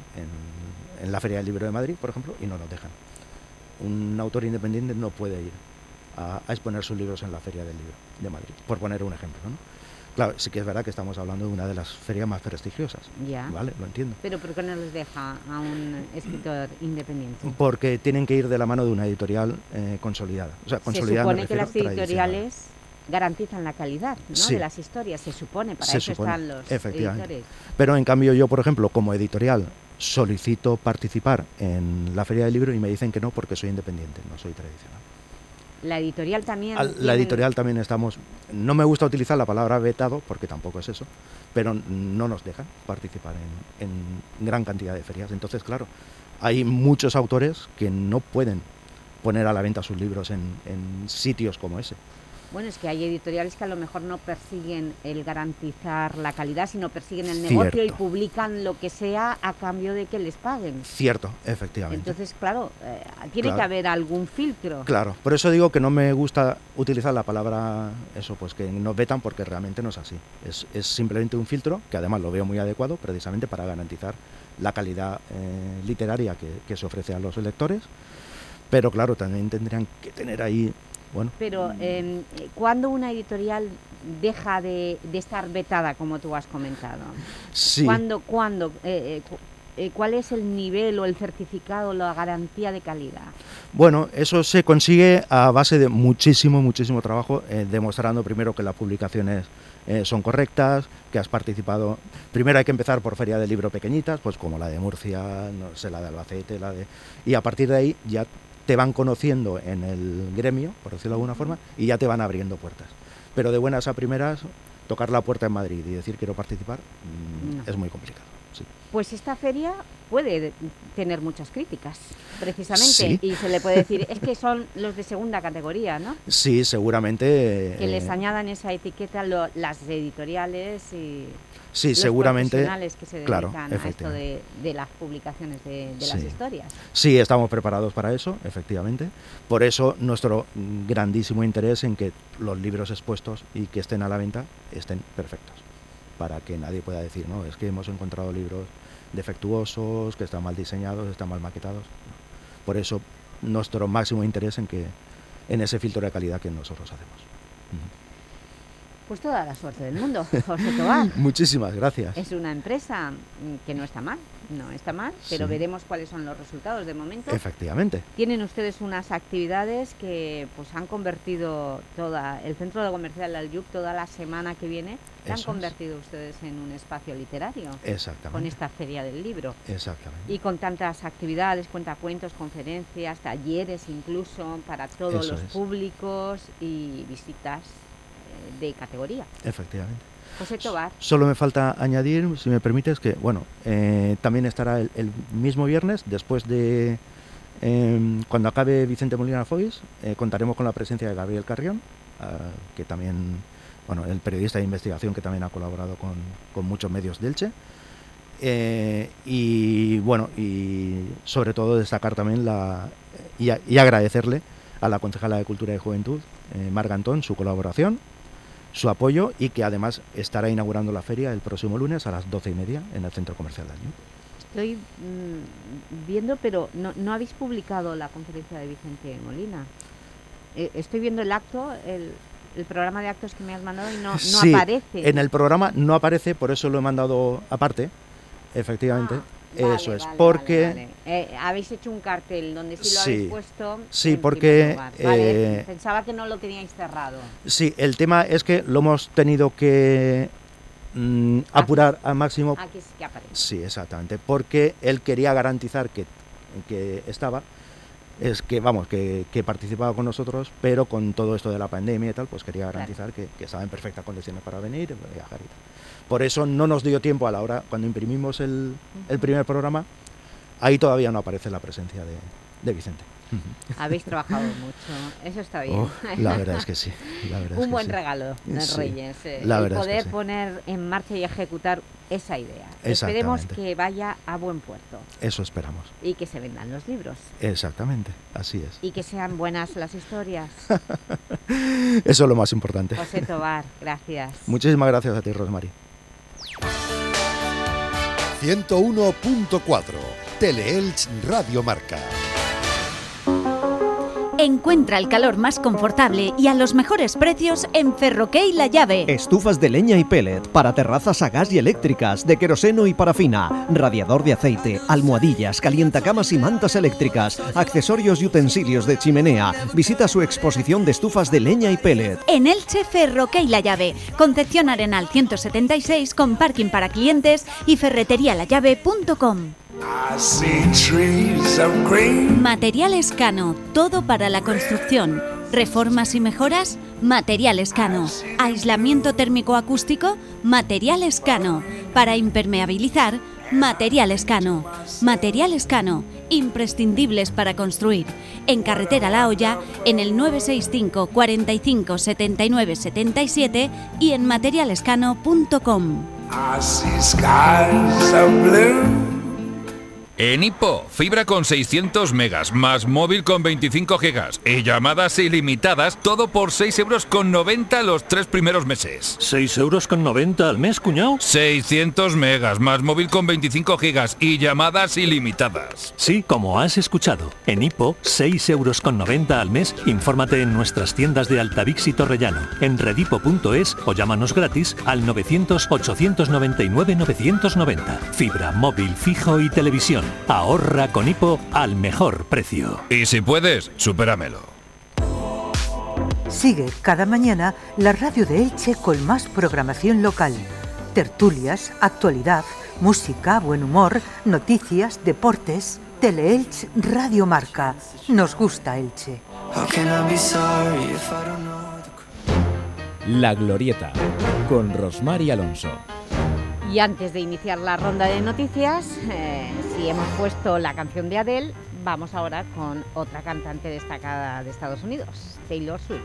en la Feria del Libro de Madrid, por ejemplo, y no nos dejan. Un autor independiente no puede ir a exponer sus libros en la Feria del Libro de Madrid, por poner un ejemplo, ¿no? Claro, sí que es verdad que estamos hablando de una de las ferias más prestigiosas. Ya. Vale, lo entiendo. Pero ¿por qué no les deja a un escritor independiente? Porque tienen que ir de la mano de una editorial consolidada. O sea, consolidada. Se supone que las editoriales garantizan la calidad, ¿no? Sí. De las historias, se supone, para eso están los editores. Pero en cambio yo, por ejemplo, como editorial, solicito participar en la Feria del Libro y me dicen que no, porque soy independiente, no soy tradicional. La editorial también... La editorial también estamos... No me gusta utilizar la palabra vetado, porque tampoco es eso, pero no nos dejan participar en gran cantidad de ferias. Entonces, claro, hay muchos autores que no pueden poner a la venta sus libros en sitios como ese. Bueno, es que hay editoriales que a lo mejor no persiguen el garantizar la calidad, sino persiguen el negocio y publican lo que sea a cambio de que les paguen. Cierto, efectivamente. Entonces, claro, tiene que haber algún filtro. Claro, por eso digo que no me gusta utilizar la palabra eso, pues que nos vetan, porque realmente no es así. Es simplemente un filtro, que además lo veo muy adecuado, precisamente para garantizar la calidad literaria que se ofrece a los lectores, pero claro, también tendrían que tener ahí... Bueno. Pero ¿cuándo una editorial deja de estar vetada, como tú has comentado? Sí. ¿Cuál es el nivel o el certificado, la garantía de calidad? Bueno, eso se consigue a base de muchísimo trabajo, demostrando primero que las publicaciones son correctas, que has participado. Primero hay que empezar por feria de libro pequeñitas, pues como la de Murcia, no sé, la de Albacete, y a partir de ahí ya te van conociendo en el gremio, por decirlo de alguna forma, y ya te van abriendo puertas. Pero de buenas a primeras, tocar la puerta en Madrid y decir quiero participar, es muy complicado. Sí. Pues esta feria puede tener muchas críticas, precisamente, sí. Y se le puede decir, es que son los de segunda categoría, ¿no? Sí, seguramente. Que les añadan esa etiqueta las editoriales y sí, los seguramente, profesionales que se dedican claro, a esto de las publicaciones de sí. las historias. Sí, estamos preparados para eso, efectivamente. Por eso nuestro grandísimo interés en que los libros expuestos y que estén a la venta estén perfectos, para que nadie pueda decir, no, es que hemos encontrado libros defectuosos, que están mal diseñados, están mal maquetados. Por eso nuestro máximo interés en ese filtro de calidad que nosotros hacemos. Pues toda la suerte del mundo, José Tobar. Muchísimas gracias. Es una empresa que no está mal, pero sí. Veremos cuáles son los resultados de momento. Efectivamente. Tienen ustedes unas actividades que pues han convertido el Centro Comercial Aljub toda la semana que viene, han convertido ustedes en un espacio literario. Exactamente. Con esta Feria del Libro. Exactamente. Y con tantas actividades, cuentacuentos, conferencias, talleres incluso para todos los públicos y visitas de categoría. Efectivamente. José Tobar. Solo me falta añadir, si me permites, que bueno, también estará el mismo viernes, después de cuando acabe Vicente Molina Foix, contaremos con la presencia de Gabriel Carrión, que también, bueno, el periodista de investigación que también ha colaborado con muchos medios de Elche. Y bueno, y sobre todo destacar también y agradecerle a la concejala de Cultura y Juventud, Marga Antón, su colaboración, su apoyo, y que además estará inaugurando la feria el próximo lunes a las 12:30 en el Centro Comercial de Aljub. Estoy viendo, pero no habéis publicado la conferencia de Vicente Molina. Estoy viendo el acto, el programa de actos que me has mandado y no sí, aparece. En el programa no aparece, por eso lo he mandado aparte, efectivamente. Eso es, porque... habéis hecho un cartel donde sí lo habéis puesto. Sí, porque... pensaba que no lo teníais cerrado. Sí, el tema es que lo hemos tenido que apurar al máximo. Aquí sí que aparece. Sí, exactamente, porque él quería garantizar que estaba, es que vamos, que participaba con nosotros, pero con todo esto de la pandemia y tal, pues quería garantizar que estaba en perfectas condiciones para venir, viajar y tal. Por eso no nos dio tiempo a la hora, cuando imprimimos el primer programa, ahí todavía no aparece la presencia de Vicente. Habéis trabajado mucho, eso está bien. La verdad es que sí. Un buen regalo de Reyes, el poder poner en marcha y ejecutar esa idea. Esperemos que vaya a buen puerto. Eso esperamos. Y que se vendan los libros. Exactamente, así es. Y que sean buenas las historias. Eso es lo más importante. José Tobar, gracias. Muchísimas gracias a ti, Rosmary. 101.4 Teleelch Radio Marca. Encuentra el calor más confortable y a los mejores precios en Ferroquey La Llave. Estufas de leña y pellet para terrazas a gas y eléctricas, de queroseno y parafina, radiador de aceite, almohadillas, calientacamas y mantas eléctricas, accesorios y utensilios de chimenea. Visita su exposición de estufas de leña y pellet. En Elche, Ferroquey La Llave, Concepción Arenal 176 con parking para clientes y ferreterialallave.com. Materiales Cano, todo para la construcción. Reformas y mejoras, Materiales Cano. Aislamiento térmico acústico, Materiales Cano. Para impermeabilizar, Materiales Cano. Materiales Cano, imprescindibles para construir. En Carretera La Hoya, en el 965 45 79 77 y en materialescano.com. I see skies of blue. En Hippo, fibra con 600 megas, más móvil con 25 gigas y llamadas ilimitadas, todo por 6,90 € los 3 primeros meses. ¿6,90 € al mes, cuñado? 600 megas, más móvil con 25 gigas y llamadas ilimitadas. Sí, como has escuchado. En Hippo, 6,90 € al mes. Infórmate en nuestras tiendas de Altavix y Torrellano, en redipo.es o llámanos gratis al 900-899-990. Fibra, móvil, fijo y televisión. Ahorra con Hippo al mejor precio. Y si puedes, supéramelo. Sigue cada mañana la radio de Elche con más programación local. Tertulias, actualidad, música, buen humor, noticias, deportes. Teleelch Radio Marca. Nos gusta Elche. La Glorieta, con Rosmar y Alonso. Y antes de iniciar la ronda de noticias, si hemos puesto la canción de Adele, vamos ahora con otra cantante destacada de Estados Unidos, Taylor Swift.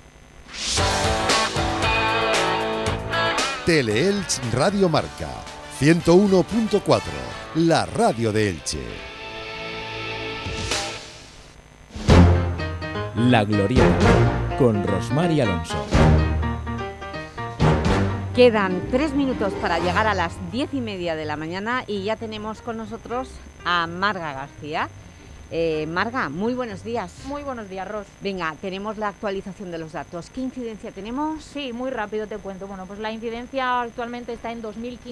Teleelch Radio Marca 101.4, la radio de Elche. La Glorieta, con Rosmar y Alonso. Quedan 3 minutos para llegar a las 10:30 de la mañana y ya tenemos con nosotros a Marga García. Marga, muy buenos días. Muy buenos días, Ros. Venga, tenemos la actualización de los datos. ¿Qué incidencia tenemos? Sí, muy rápido te cuento. Bueno, pues la incidencia actualmente está en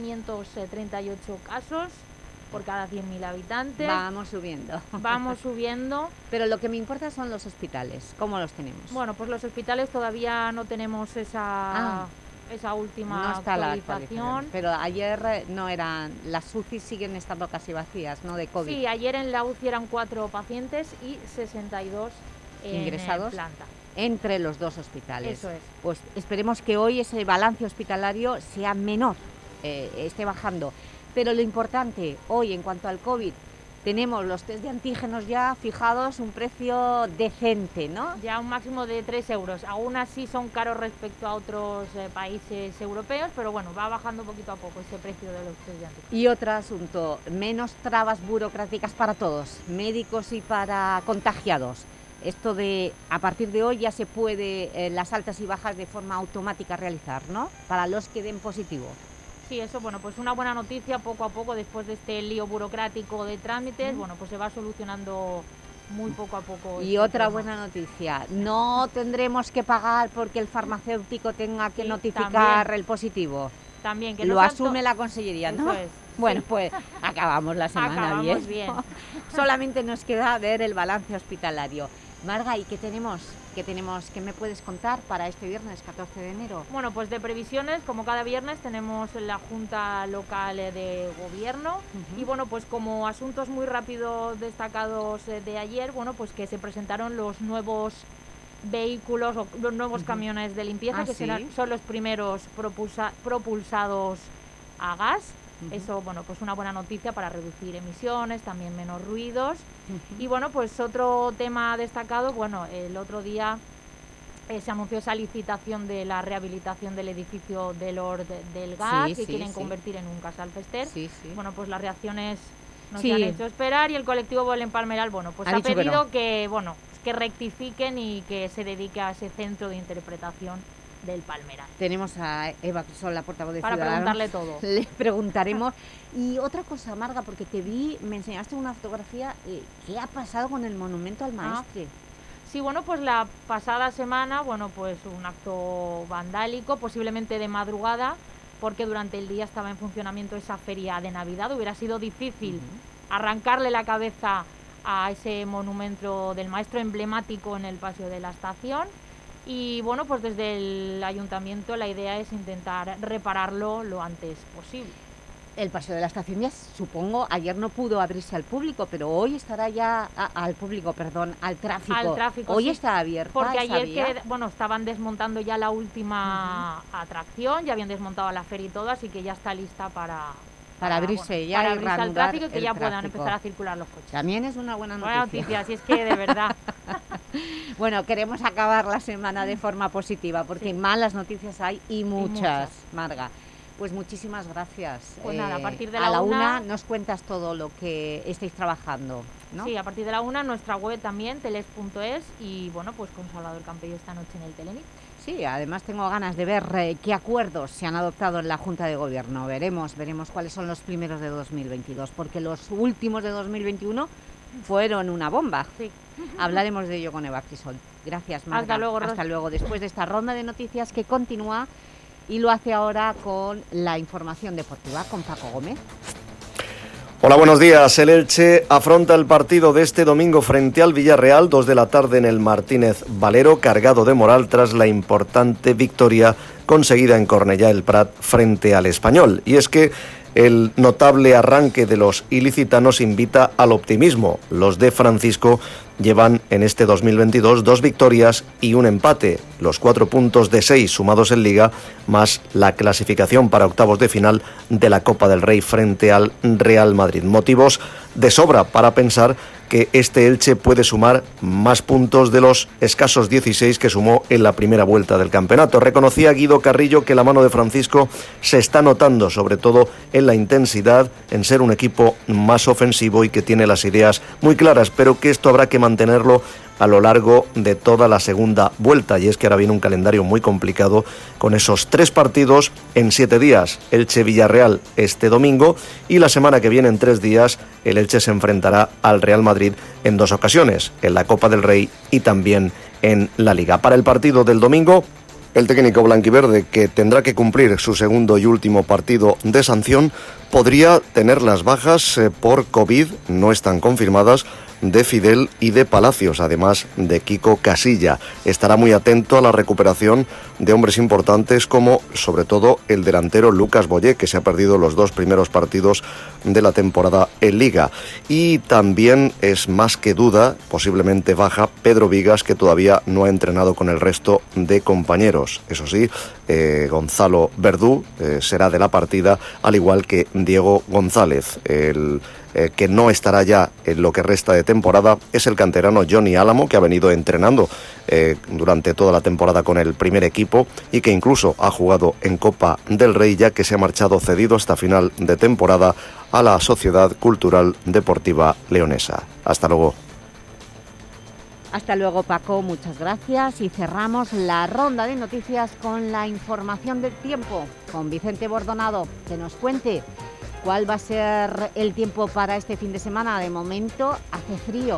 2.538 casos por cada 100.000 habitantes. Vamos subiendo. Vamos subiendo. Pero lo que me importa son los hospitales. ¿Cómo los tenemos? Bueno, pues los hospitales todavía no tenemos esa última no está actualización. Pero ayer no eran, las UCI siguen estando casi vacías, ¿no? De COVID. Sí, ayer en la UCI eran 4 pacientes y 62 ingresados en planta. Entre los dos hospitales. Eso es. Pues esperemos que hoy ese balance hospitalario sea menor, esté bajando. Pero lo importante, hoy en cuanto al COVID, tenemos los test de antígenos ya fijados, un precio decente, ¿no? Ya un máximo de 3 euros. Aún así son caros respecto a otros países europeos, pero bueno, va bajando poquito a poco ese precio de los test de antígenos. Y otro asunto, menos trabas burocráticas para todos, médicos y para contagiados. Esto de, a partir de hoy ya se puede las altas y bajas de forma automática realizar, ¿no? Para los que den positivo. Sí, eso, bueno, pues una buena noticia, poco a poco, después de este lío burocrático de trámites, bueno, pues se va solucionando muy poco a poco. Y otra buena noticia, no tendremos que pagar porque el farmacéutico tenga que notificar también, el positivo. También, que lo no asume la Consellería, ¿no? Eso es. Bueno, sí. pues acabamos la semana bien. Solamente nos queda ver el balance hospitalario. Marga, ¿y qué tenemos? ¿Qué me puedes contar para este viernes 14 de enero? Bueno, pues de previsiones, como cada viernes tenemos la Junta Local de Gobierno y bueno, pues como asuntos muy rápidos destacados de ayer, bueno, pues que se presentaron los nuevos vehículos o los nuevos camiones de limpieza, que son los primeros propulsados a gas. Eso, bueno, pues una buena noticia para reducir emisiones, también menos ruidos. Y bueno, pues otro tema destacado, bueno, el otro día se anunció esa licitación de la rehabilitación del edificio del Lord del Gas, que quieren convertir en un Casal Fester. Bueno, pues las reacciones nos han hecho esperar y el colectivo Belén Palmeral, bueno, pues ha pedido que, bueno, pues que rectifiquen y que se dedique a ese centro de interpretación del Palmeral. Tenemos a Eva Crisol, la portavoz de para Ciudadanos. Preguntarle todo. Le preguntaremos. Y otra cosa, Marga, porque te vi, me enseñaste una fotografía, ¿qué ha pasado con el monumento al maestre? Sí, bueno, pues la pasada semana, bueno, pues un acto vandálico, posiblemente de madrugada, porque durante el día estaba en funcionamiento esa feria de Navidad. Hubiera sido difícil arrancarle la cabeza a ese monumento del maestro emblemático en el Paseo de la Estación. Y bueno, pues desde el ayuntamiento la idea es intentar repararlo lo antes posible. El Paseo de la Estación ya, supongo, ayer no pudo abrirse al público, pero hoy estará ya al tráfico. Al tráfico, hoy sí, está abierta. porque ayer estaban desmontando ya la última atracción, ya habían desmontado la feria y todo, así que ya está lista para abrirse ya para y abrirse al tráfico y que ya tráfico. puedan empezar a circular los coches. También es una buena noticia. Buena noticia, así es que de verdad. Bueno, queremos acabar la semana de forma positiva, porque malas noticias hay y muchas, Marga. Pues muchísimas gracias. Pues nada, a partir de a la una nos cuentas todo lo que estáis trabajando, ¿no? Sí, a partir de la 1, nuestra web también, teles.es, y bueno, pues con Salvador Campello esta noche en el Telenit. Sí, además tengo ganas de ver qué acuerdos se han adoptado en la Junta de Gobierno. Veremos cuáles son los primeros de 2022, porque los últimos de 2021 fueron una bomba. Sí. Hablaremos de ello con Eva Crisol. Gracias, Marga. Hasta luego, Ros. Hasta luego. Después de esta ronda de noticias que continúa y lo hace ahora con la información deportiva, con Paco Gómez. Hola, buenos días. El Elche afronta el partido de este domingo frente al Villarreal, 2 de la tarde en el Martínez Valero, cargado de moral tras la importante victoria conseguida en Cornellá el Prat frente al Español. Y es que el notable arranque de los ilicitanos invita al optimismo. Los de Francisco llevan en este 2022 2 victorias y un empate. Los 4 puntos de 6 sumados en Liga, más la clasificación para octavos de final de la Copa del Rey frente al Real Madrid. Motivos de sobra para pensar que que este Elche puede sumar más puntos de los escasos 16 que sumó en la primera vuelta del campeonato. Reconocía Guido Carrillo que la mano de Francisco se está notando, sobre todo en la intensidad, en ser un equipo más ofensivo y que tiene las ideas muy claras, pero que esto habrá que mantenerlo a lo largo de toda la segunda vuelta, y es que ahora viene un calendario muy complicado con esos 3 partidos en 7 días, Elche-Villarreal este domingo, y la semana que viene en 3 días el Elche se enfrentará al Real Madrid en 2 ocasiones, en la Copa del Rey y también en la Liga. Para el partido del domingo, el técnico blanquiverde, que tendrá que cumplir su segundo y último partido de sanción, podría tener las bajas por COVID, no están confirmadas, de Fidel y de Palacios, además de Kiko Casilla. Estará muy atento a la recuperación de hombres importantes como, sobre todo, el delantero Lucas Boyé, que se ha perdido los 2 primeros partidos de la temporada en Liga. Y también es más que duda, posiblemente baja, Pedro Vigas, que todavía no ha entrenado con el resto de compañeros. Eso sí, Gonzalo Verdú será de la partida, al igual que Diego González. El que no estará ya en lo que resta de temporada es el canterano Johnny Álamo, que ha venido entrenando durante toda la temporada con el primer equipo y que incluso ha jugado en Copa del Rey, ya que se ha marchado cedido hasta final de temporada a la Sociedad Cultural Deportiva Leonesa. Hasta luego. Hasta luego, Paco, muchas gracias, y cerramos la ronda de noticias con la información del tiempo, con Vicente Bordonado, que nos cuente ¿cuál va a ser el tiempo para este fin de semana? De momento hace frío.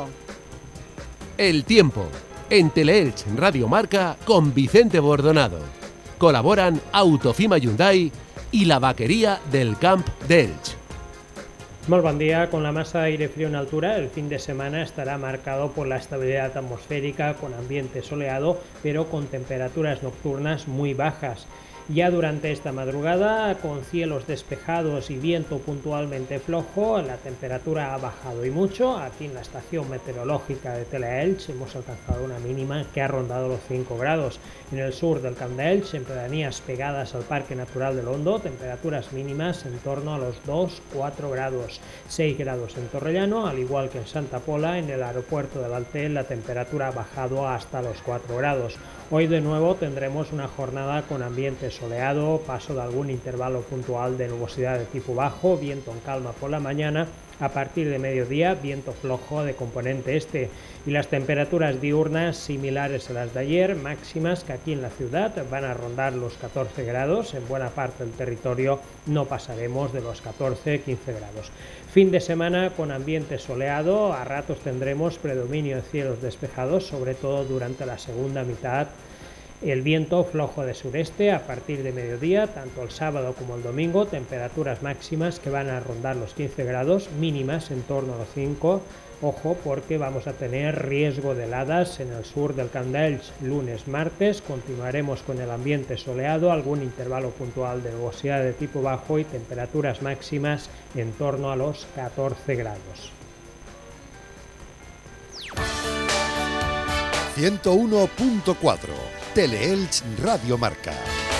El tiempo en Teleelch Radio Marca con Vicente Bordonado. Colaboran Autofima Hyundai y la vaquería del Camp d'Elx. Molt bon día. Con la masa de aire frío en altura, el fin de semana estará marcado por la estabilidad atmosférica con ambiente soleado, pero con temperaturas nocturnas muy bajas. Ya durante esta madrugada, con cielos despejados y viento puntualmente flojo, la temperatura ha bajado y mucho. Aquí en la estación meteorológica de Teleelch hemos alcanzado una mínima que ha rondado los 5 grados. En el sur del Camp d'Elx, en pedanías pegadas al Parque Natural del Hondo, temperaturas mínimas en torno a los 2-4 grados. 6 grados en Torrellano, al igual que en Santa Pola. En el aeropuerto de Valtel la temperatura ha bajado hasta los 4 grados. Hoy de nuevo tendremos una jornada con ambiente soleado, paso de algún intervalo puntual de nubosidad de tipo bajo, viento en calma por la mañana. A partir de mediodía, viento flojo de componente este, y las temperaturas diurnas similares a las de ayer, máximas que aquí en la ciudad van a rondar los 14 grados, en buena parte del territorio no pasaremos de los 14-15 grados. Fin de semana con ambiente soleado, a ratos tendremos predominio de cielos despejados, sobre todo durante la segunda mitad. El viento flojo de sureste a partir de mediodía, tanto el sábado como el domingo, temperaturas máximas que van a rondar los 15 grados, mínimas en torno a los 5. Ojo, porque vamos a tener riesgo de heladas en el sur del Camp d'Elx lunes, martes. Continuaremos con el ambiente soleado, algún intervalo puntual de nubosidad de tipo bajo y temperaturas máximas en torno a los 14 grados. 101.4 Teleelch Radio Marca.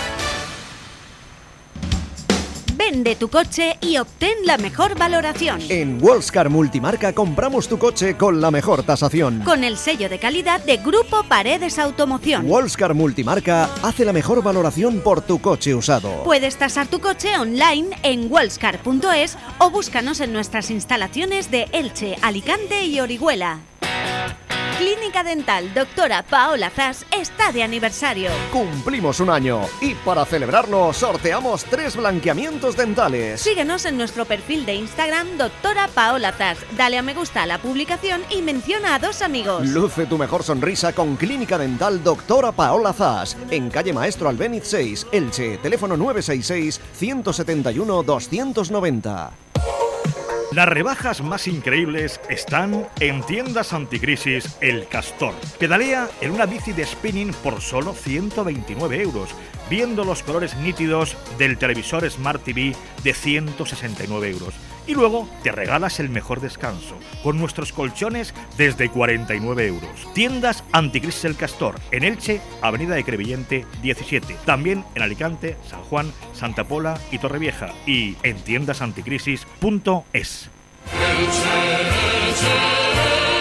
Vende tu coche y obtén la mejor valoración. En Wallscar Multimarca compramos tu coche con la mejor tasación. Con el sello de calidad de Grupo Paredes Automoción. Wallscar Multimarca hace la mejor valoración por tu coche usado. Puedes tasar tu coche online en wallscar.es o búscanos en nuestras instalaciones de Elche, Alicante y Orihuela. Clínica Dental Doctora Paola Zas está de aniversario. Cumplimos un año y para celebrarlo sorteamos 3 blanqueamientos dentales. Síguenos en nuestro perfil de Instagram Doctora Paola Zas. Dale a me gusta a la publicación y menciona a 2 amigos. Luce tu mejor sonrisa con Clínica Dental Doctora Paola Zas. En calle Maestro Albéniz 6, Elche. Teléfono 966 171 290. Las rebajas más increíbles están en Tiendas Anticrisis El Castor. Pedalea en una bici de spinning por solo 129 euros, viendo los colores nítidos del televisor Smart TV de 169 euros. Y luego te regalas el mejor descanso, con nuestros colchones desde 49 euros. Tiendas Anticrisis El Castor, en Elche, Avenida de Crevillente 17. También en Alicante, San Juan, Santa Pola y Torrevieja. Y en tiendasanticrisis.es.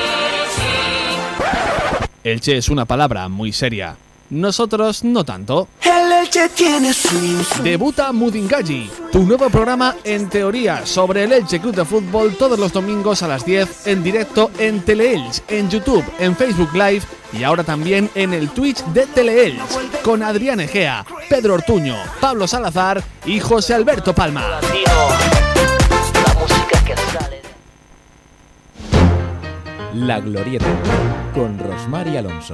Elche es una palabra muy seria. Nosotros no tanto. El Elche tiene swing. Debuta Mudingalli, tu nuevo programa en teoría sobre el Elche Club de Fútbol todos los domingos a las 10 en directo en Teleelch, en YouTube, en Facebook Live y ahora también en el Twitch de Teleelch, con Adrián Egea, Pedro Ortuño, Pablo Salazar y José Alberto Palma. La Glorieta, con Rosmar y Alonso.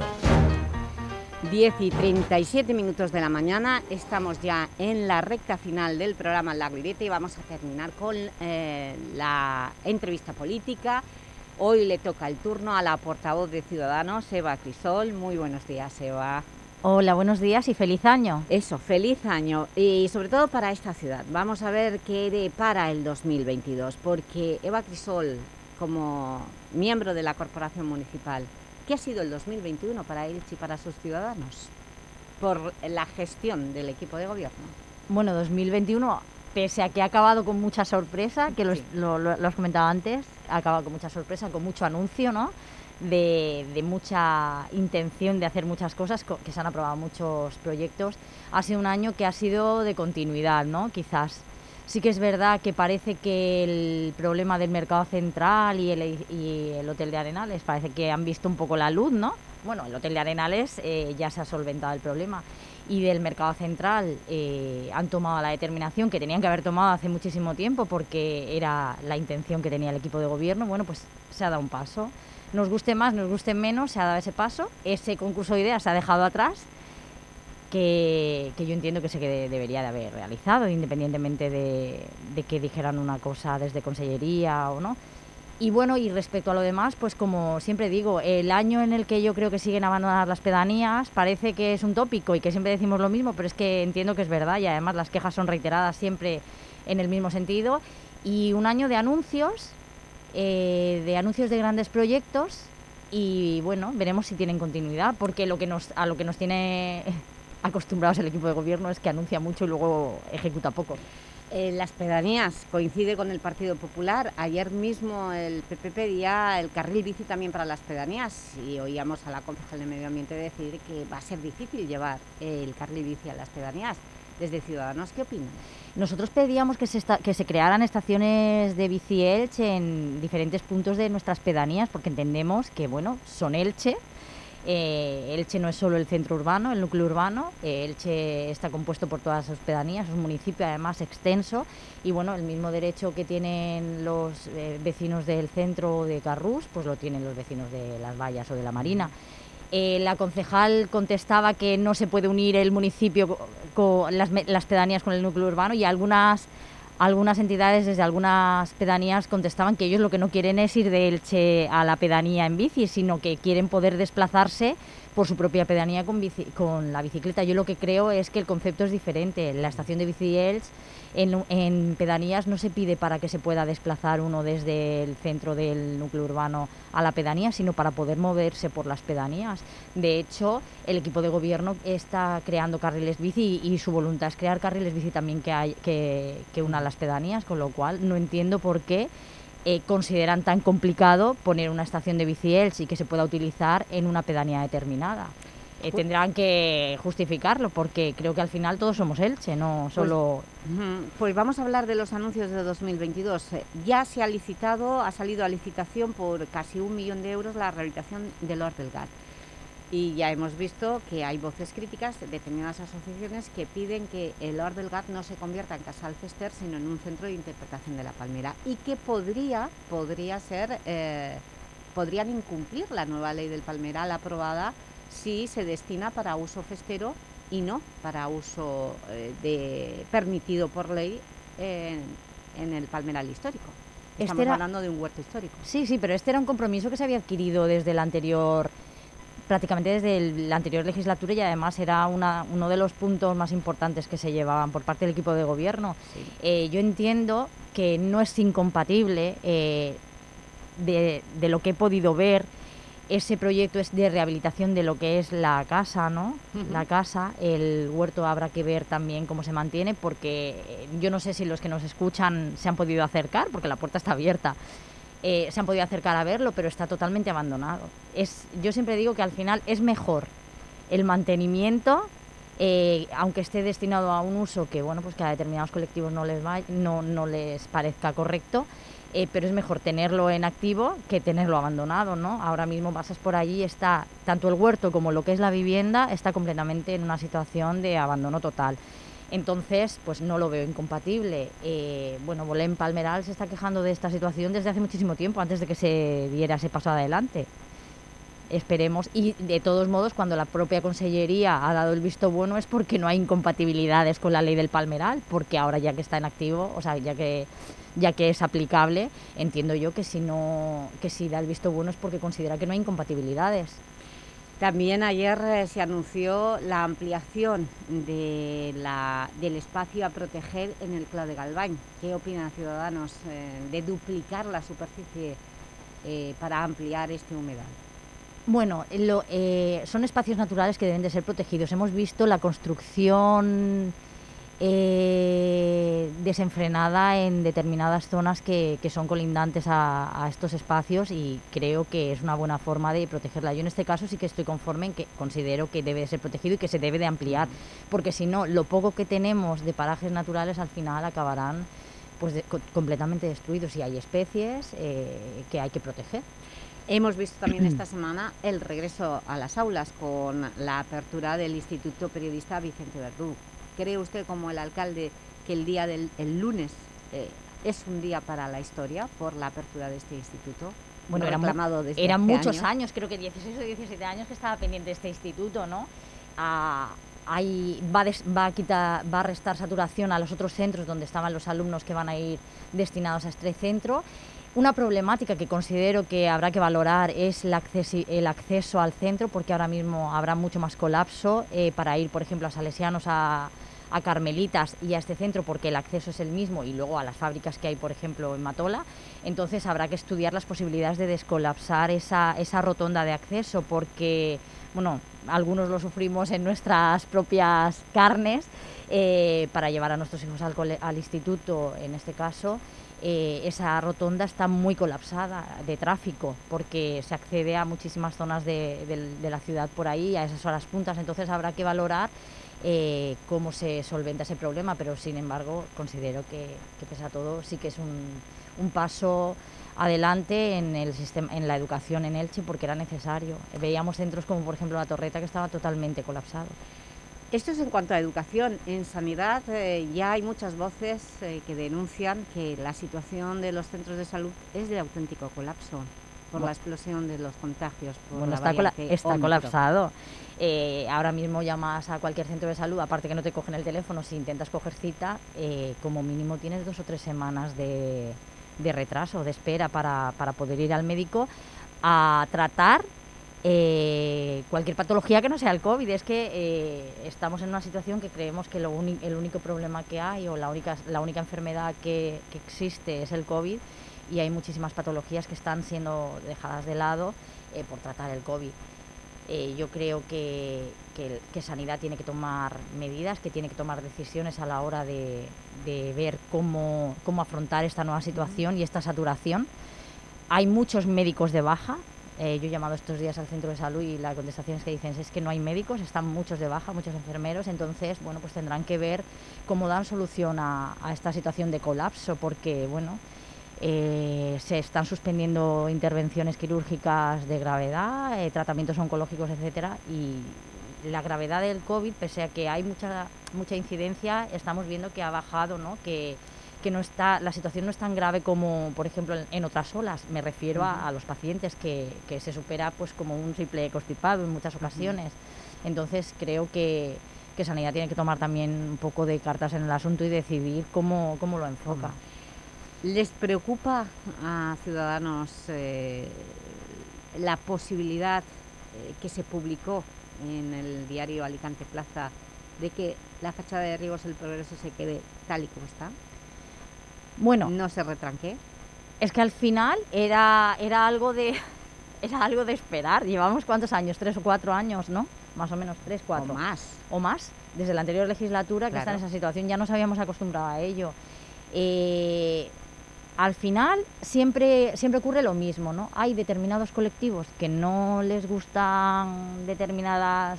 10 y 37 minutos de la mañana, estamos ya en la recta final del programa La Glorieta y vamos a terminar con la entrevista política. Hoy le toca el turno a la portavoz de Ciudadanos, Eva Crisol. Muy buenos días, Eva. Hola, buenos días y feliz año. Eso, feliz año y sobre todo para esta ciudad. Vamos a ver qué depara el 2022, porque Eva Crisol, como miembro de la Corporación Municipal, ¿qué ha sido el 2021 para Elche y para sus ciudadanos por la gestión del equipo de gobierno? Bueno, 2021, pese a que ha acabado con mucha sorpresa, que lo has comentado antes, ha acabado con mucha sorpresa, con mucho anuncio, ¿no? De mucha intención de hacer muchas cosas, que se han aprobado muchos proyectos. Ha sido un año que ha sido de continuidad, ¿no? Quizás. Sí que es verdad que parece que el problema del mercado central y el hotel de Arenales parece que han visto un poco la luz, ¿no? Bueno, el hotel de Arenales ya se ha solventado el problema, y del mercado central han tomado la determinación que tenían que haber tomado hace muchísimo tiempo, porque era la intención que tenía el equipo de gobierno. Bueno, pues se ha dado un paso. Nos guste más, nos guste menos, se ha dado ese paso. Ese concurso de ideas se ha dejado atrás, que yo entiendo que debería de haber realizado, independientemente de que dijeran una cosa desde Consellería o no. Y bueno, y respecto a lo demás, pues como siempre digo, el año en el que yo creo que siguen abandonadas las pedanías parece que es un tópico y que siempre decimos lo mismo, pero es que entiendo que es verdad, y además las quejas son reiteradas siempre en el mismo sentido. Y un año de anuncios de grandes proyectos, y bueno, veremos si tienen continuidad, porque a lo que nos tiene acostumbrados el equipo de gobierno es que anuncia mucho y luego ejecuta poco. Las pedanías coincide con el Partido Popular. Ayer mismo el PP pedía el carril bici también para las pedanías, y oíamos a la concejal de Medio Ambiente decir que va a ser difícil llevar el carril bici a las pedanías. Desde Ciudadanos, ¿qué opinan? Nosotros pedíamos que se crearan estaciones de bici Elche en diferentes puntos de nuestras pedanías, porque entendemos que, bueno, son Elche. Elche no es solo el centro urbano, el núcleo urbano. Elche está compuesto por todas sus pedanías, es un municipio además extenso, y bueno, el mismo derecho que tienen los vecinos del centro de Carrús, pues lo tienen los vecinos de Las Vallas o de la Marina. La concejal contestaba que no se puede unir el municipio con las pedanías con el núcleo urbano, y algunas entidades desde algunas pedanías contestaban que ellos lo que no quieren es ir de Elche a la pedanía en bici, sino que quieren poder desplazarse por su propia pedanía con la bicicleta. Yo lo que creo es que el concepto es diferente. La estación de bici Elche en pedanías no se pide para que se pueda desplazar uno desde el centro del núcleo urbano a la pedanía, sino para poder moverse por las pedanías. De hecho, el equipo de gobierno está creando carriles bici, y su voluntad es crear carriles bici también que unan las pedanías, con lo cual no entiendo por qué consideran tan complicado poner una estación de bici Elche y que se pueda utilizar en una pedanía determinada. Tendrán que justificarlo, porque creo que al final todos somos Elche, no solo... Pues vamos a hablar de los anuncios de 2022. Ya se ha licitado, ha salido a licitación por casi 1 millón de euros la rehabilitación del Hort del Gat. Y ya hemos visto que hay voces críticas de determinadas asociaciones que piden que el Hort del Gat no se convierta en Casa Alcester, sino en un centro de interpretación de la palmera, y que podrían incumplir la nueva ley del palmeral aprobada si se destina para uso festero y no para uso permitido por ley en el palmeral histórico. Estamos hablando de un huerto histórico. Sí, pero este era un compromiso que se había adquirido prácticamente desde la anterior legislatura, y además era uno de los puntos más importantes que se llevaban por parte del equipo de gobierno. Sí. Yo entiendo que no es incompatible, de lo que he podido ver. Ese proyecto es de rehabilitación de lo que es la casa, ¿no? La casa, el huerto habrá que ver también cómo se mantiene, porque yo no sé si los que nos escuchan se han podido acercar, porque la puerta está abierta. se han podido acercar a verlo, pero está totalmente abandonado. Yo siempre digo que al final es mejor el mantenimiento, aunque esté destinado a un uso que, bueno, pues que a determinados colectivos no les parezca correcto, pero es mejor tenerlo en activo que tenerlo abandonado, ¿no? Ahora mismo pasas por allí, está tanto el huerto como lo que es la vivienda está completamente en una situación de abandono total. Entonces, pues no lo veo incompatible. Bueno, Belén Palmeral se está quejando de esta situación desde hace muchísimo tiempo, antes de que se diera ese paso adelante. Esperemos, y de todos modos, cuando la propia Consellería ha dado el visto bueno es porque no hay incompatibilidades con la ley del Palmeral, porque ahora ya que está en activo, o sea, ya que es aplicable, entiendo yo que si da el visto bueno es porque considera que no hay incompatibilidades. También ayer se anunció la ampliación del espacio a proteger en el Clau de Galvany. ¿Qué opinan Ciudadanos de duplicar la superficie para ampliar este humedal? Bueno, son espacios naturales que deben de ser protegidos. Hemos visto la construcción desenfrenada en determinadas zonas que son colindantes a estos espacios, y creo que es una buena forma de protegerla. Yo en este caso sí que estoy conforme en que considero que debe de ser protegido y que se debe de ampliar, porque si no, lo poco que tenemos de parajes naturales al final acabarán pues completamente destruidos, y hay especies que hay que proteger. Hemos visto también esta semana el regreso a las aulas con la apertura del Instituto Periodista Vicente Verdú. ¿Cree usted, como el alcalde, que el día del lunes es un día para la historia por la apertura de este instituto? Bueno, eran muchos años, creo que 16 o 17 años que estaba pendiente este instituto, ¿no? Va a restar saturación a los otros centros donde estaban los alumnos que van a ir destinados a este centro. Una problemática que considero que habrá que valorar es el acceso al centro, porque ahora mismo habrá mucho más colapso para ir, por ejemplo, a Salesianos, a Carmelitas y a este centro, porque el acceso es el mismo, y luego a las fábricas que hay, por ejemplo, en Matola. Entonces habrá que estudiar las posibilidades de descolapsar esa rotonda de acceso, porque, bueno, algunos lo sufrimos en nuestras propias carnes, para llevar a nuestros hijos al instituto, en este caso. Esa rotonda está muy colapsada de tráfico, porque se accede a muchísimas zonas de la ciudad por ahí, a esas horas puntas. Entonces habrá que valorar cómo se solventa ese problema, pero sin embargo considero que pese a todo sí que es un paso adelante en la educación en Elche, porque era necesario. Veíamos centros como, por ejemplo, La Torreta, que estaba totalmente colapsado. Esto es en cuanto a educación. En sanidad ya hay muchas voces que denuncian que la situación de los centros de salud es de auténtico colapso por la explosión de los contagios. Está colapsado. Ahora mismo llamas a cualquier centro de salud, aparte que no te cogen el teléfono, si intentas coger cita, como mínimo tienes 2 o 3 semanas de retraso, de espera para poder ir al médico a tratar cualquier patología que no sea el COVID. Es que estamos en una situación que creemos que el único problema que hay, o la única enfermedad que existe, es el COVID, y hay muchísimas patologías que están siendo dejadas de lado por tratar el COVID. Yo creo que Sanidad tiene que tomar medidas, que tiene que tomar decisiones a la hora de ver cómo afrontar esta nueva situación y esta saturación. Hay muchos médicos de baja. Yo he llamado estos días al centro de salud y la contestación es que dicen es que no hay médicos, están muchos de baja, muchos enfermeros. Entonces, bueno, pues tendrán que ver cómo dan solución a esta situación de colapso, porque, bueno, se están suspendiendo intervenciones quirúrgicas de gravedad, tratamientos oncológicos, etcétera, y la gravedad del COVID, pese a que hay mucha incidencia, estamos viendo que ha bajado, ¿no? Que la situación no es tan grave como, por ejemplo, en otras olas. Me refiero a los pacientes, que se supera pues como un simple constipado en muchas ocasiones. Entonces creo que Sanidad tiene que tomar también un poco de cartas en el asunto y decidir cómo lo enfoca. ¿Les preocupa a Ciudadanos la posibilidad que se publicó en el diario Alicante Plaza de que la fachada de Riegos El Progreso se quede tal y como está? Bueno, ¿no se retranque? Es que al final era algo de esperar. Llevamos ¿cuántos años? 3 o 4 años, ¿no? Más o menos 3, 4. O más. Desde la anterior legislatura, que está en esa situación, ya nos habíamos acostumbrado a ello. al final siempre ocurre lo mismo, ¿no? Hay determinados colectivos que no les gustan determinadas,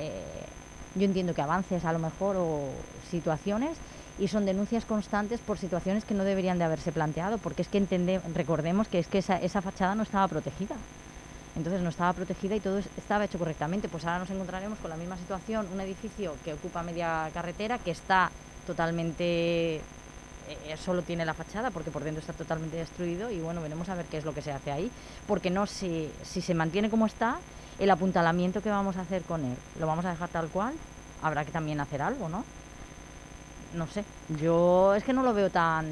yo entiendo que avances a lo mejor o situaciones, y son denuncias constantes por situaciones que no deberían de haberse planteado, porque es que recordemos que esa fachada no estaba protegida. Entonces no estaba protegida y todo estaba hecho correctamente. Pues ahora nos encontraremos con la misma situación, un edificio que ocupa media carretera, que está totalmente, solo tiene la fachada porque por dentro está totalmente destruido, y bueno, veremos a ver qué es lo que se hace ahí, porque no, si se mantiene como está, el apuntalamiento que vamos a hacer con él, ¿lo vamos a dejar tal cual? Habrá que también hacer algo, ¿no? No sé, yo es que no lo veo tan...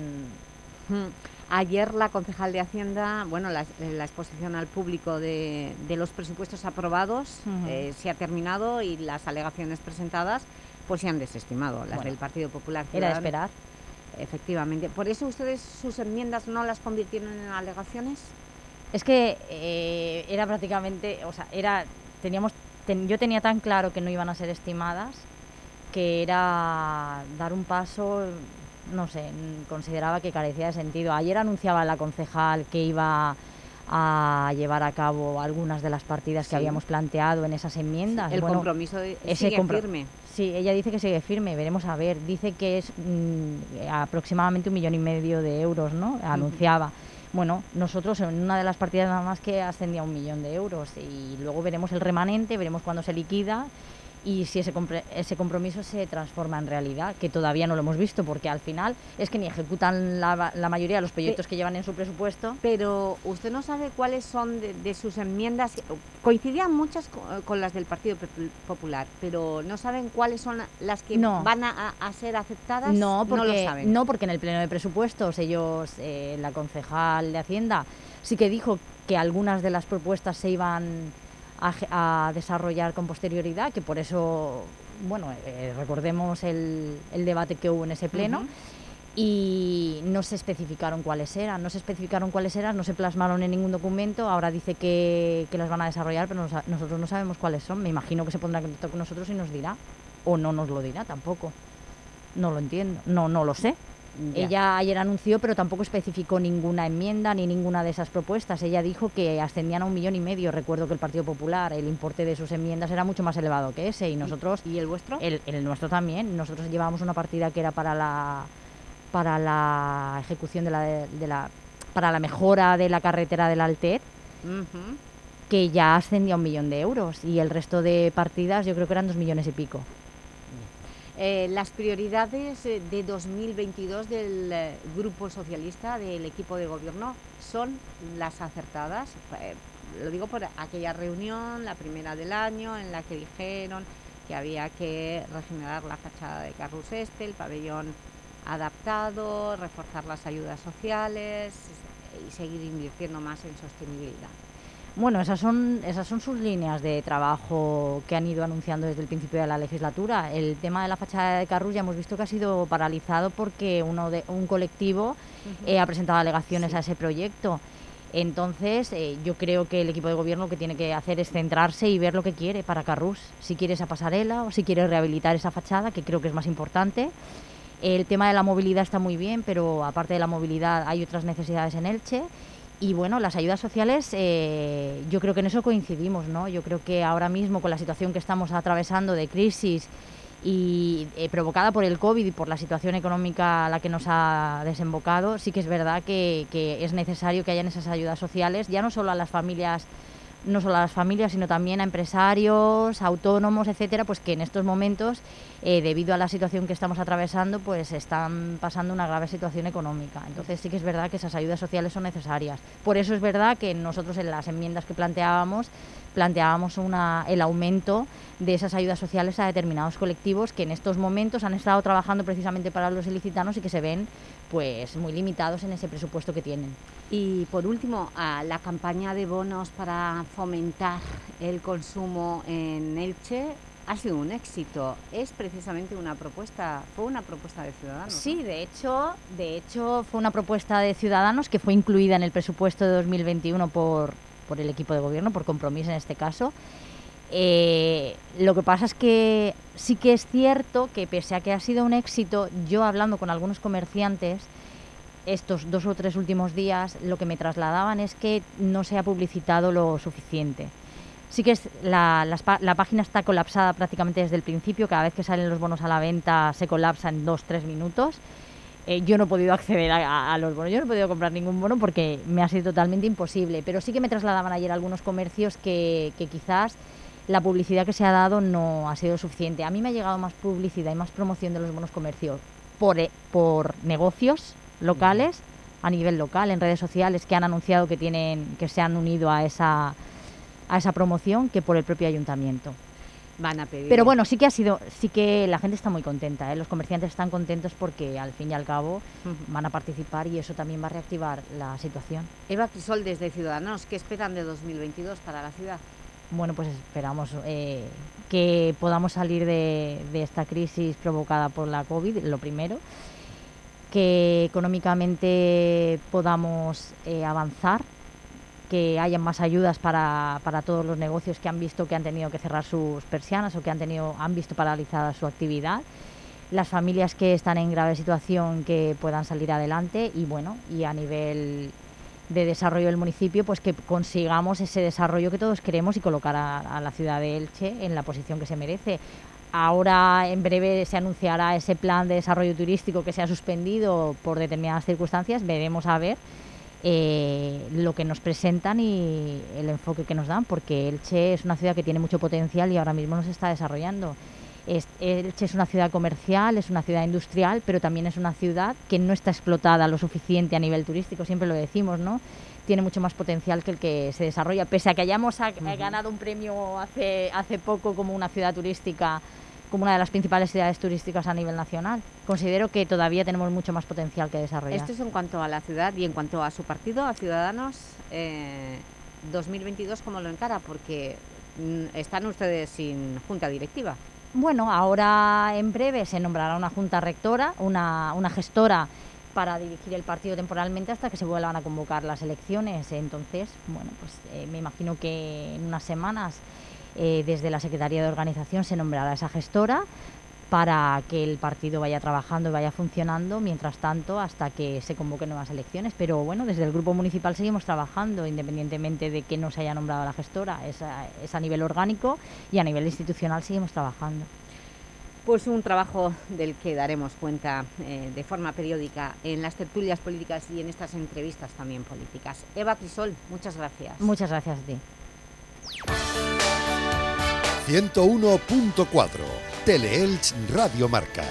Ayer la concejal de Hacienda, bueno, la exposición al público de los presupuestos aprobados se ha terminado, y las alegaciones presentadas pues se han desestimado, las del Partido Popular. Era de esperar. Efectivamente. ¿Por eso ustedes sus enmiendas no las convirtieron en alegaciones? Es que era prácticamente, o sea, yo tenía tan claro que no iban a ser estimadas, que era dar un paso, no sé, consideraba que carecía de sentido. Ayer anunciaba la concejal que iba a llevar a cabo algunas de las partidas que habíamos planteado en esas enmiendas. El compromiso sigue firme. Sí, ella dice que sigue firme, veremos a ver. Dice que es aproximadamente 1,5 millones de euros, ¿no? Anunciaba. Bueno, nosotros en una de las partidas nada más que ascendía a 1 millón de euros, y luego veremos el remanente, veremos cuándo se liquida y si ese compromiso se transforma en realidad, que todavía no lo hemos visto, porque al final es que ni ejecutan la mayoría de los proyectos que llevan en su presupuesto. Pero usted no sabe cuáles son de sus enmiendas. Coincidían muchas con las del Partido Popular, pero no saben cuáles son las que van a ser aceptadas. No lo saben. No, porque en el pleno de presupuestos ellos, la concejal de Hacienda sí que dijo que algunas de las propuestas se iban a desarrollar con posterioridad, que por eso, bueno, recordemos el debate que hubo en ese pleno, y no se especificaron cuáles eran, no se plasmaron en ningún documento. Ahora dice que las van a desarrollar, pero nosotros no sabemos cuáles son. Me imagino que se pondrá en contacto con nosotros y nos dirá, o no nos lo dirá tampoco. No lo entiendo, no lo sé. Ya. Ella ayer anunció, pero tampoco especificó ninguna enmienda ni ninguna de esas propuestas. Ella dijo que ascendían a 1,5 millones. Recuerdo que el Partido Popular, el importe de sus enmiendas era mucho más elevado que ese, y nosotros... ¿Y el vuestro? El nuestro también. Nosotros llevábamos una partida que era para la ejecución para la mejora de la carretera del Altet, que ya ascendía a 1 millón de euros, y el resto de partidas yo creo que eran 2 millones y pico. Las prioridades de 2022 del Grupo Socialista, del equipo de gobierno, son las acertadas. Lo digo por aquella reunión, la primera del año, en la que dijeron que había que regenerar la fachada de Carrus Este, el pabellón adaptado, reforzar las ayudas sociales y seguir invirtiendo más en sostenibilidad. Bueno, esas son sus líneas de trabajo que han ido anunciando desde el principio de la legislatura. El tema de la fachada de Carrus ya hemos visto que ha sido paralizado porque un colectivo ha presentado alegaciones a ese proyecto. Entonces, yo creo que el equipo de gobierno lo que tiene que hacer es centrarse y ver lo que quiere para Carrus. Si quiere esa pasarela o si quiere rehabilitar esa fachada, que creo que es más importante. El tema de la movilidad está muy bien, pero aparte de la movilidad hay otras necesidades en Elche. Y bueno, las ayudas sociales, yo creo que en eso coincidimos, ¿no? Yo creo que ahora mismo, con la situación que estamos atravesando de crisis y provocada por el COVID y por la situación económica a la que nos ha desembocado, sí que es verdad que es necesario que hayan esas ayudas sociales, ya no solo a las familias, sino también a empresarios, autónomos, etcétera, pues que en estos momentos, debido a la situación que estamos atravesando, pues están pasando una grave situación económica. Entonces sí que es verdad que esas ayudas sociales son necesarias. Por eso es verdad que nosotros en las enmiendas que planteábamos el aumento de esas ayudas sociales a determinados colectivos que en estos momentos han estado trabajando precisamente para los ilicitanos y que se ven pues muy limitados en ese presupuesto que tienen. Y por último, la campaña de bonos para fomentar el consumo en Elche ha sido un éxito. Es precisamente fue una propuesta de Ciudadanos. Sí, ¿no? de hecho fue una propuesta de Ciudadanos que fue incluida en el presupuesto de 2021 por el equipo de gobierno, por compromiso en este caso. Lo que pasa es que sí que es cierto que, pese a que ha sido un éxito, yo hablando con algunos comerciantes, estos 2 o 3 últimos días lo que me trasladaban es que no se ha publicitado lo suficiente. Sí que la página está colapsada prácticamente desde el principio. Cada vez que salen los bonos a la venta se colapsa en 2-3 minutos. Yo no he podido acceder a los bonos, yo no he podido comprar ningún bono porque me ha sido totalmente imposible. Pero sí que me trasladaban ayer algunos comercios que quizás la publicidad que se ha dado no ha sido suficiente. A mí me ha llegado más publicidad y más promoción de los bonos comercios por negocios locales, a nivel local, en redes sociales, que han anunciado que se han unido a esa promoción, que por el propio ayuntamiento. Van a pedir. Pero bueno, sí que la gente está muy contenta, ¿eh? Los comerciantes están contentos porque al fin y al cabo van a participar y eso también va a reactivar la situación. Eva Crisol, desde Ciudadanos, ¿qué esperan de 2022 para la ciudad? Bueno, pues esperamos que podamos salir de esta crisis provocada por la COVID, lo primero, que económicamente podamos avanzar, que haya más ayudas para todos los negocios que han visto que han tenido que cerrar sus persianas o que han visto paralizada su actividad, las familias que están en grave situación que puedan salir adelante y a nivel de desarrollo del municipio, pues que consigamos ese desarrollo que todos queremos y colocar a la ciudad de Elche en la posición que se merece. Ahora, en breve, se anunciará ese plan de desarrollo turístico que se ha suspendido por determinadas circunstancias. Veremos a ver lo que nos presentan y el enfoque que nos dan, porque Elche es una ciudad que tiene mucho potencial y ahora mismo no se está desarrollando. Elche es una ciudad comercial, es una ciudad industrial, pero también es una ciudad que no está explotada lo suficiente a nivel turístico, siempre lo decimos, ¿no? Tiene mucho más potencial que el que se desarrolla, pese a que hayamos ganado un premio hace poco como una ciudad turística, como una de las principales ciudades turísticas a nivel nacional. Considero que todavía tenemos mucho más potencial que desarrollar. Esto es en cuanto a la ciudad y en cuanto a su partido, a Ciudadanos, 2022, ¿cómo lo encara? Porque están ustedes sin junta directiva. Bueno, ahora en breve se nombrará una junta rectora, una gestora para dirigir el partido temporalmente hasta que se vuelvan a convocar las elecciones. Entonces, bueno, pues me imagino que en unas semanas desde la Secretaría de Organización se nombrará esa gestora para que el partido vaya trabajando y vaya funcionando, mientras tanto, hasta que se convoquen nuevas elecciones. Pero bueno, desde el Grupo Municipal seguimos trabajando, independientemente de que no se haya nombrado la gestora, es a nivel orgánico y a nivel institucional seguimos trabajando. Pues un trabajo del que daremos cuenta de forma periódica en las tertulias políticas y en estas entrevistas también políticas. Eva Crisol, muchas gracias. Muchas gracias a ti. 101.4 Teleelch Radio Marca.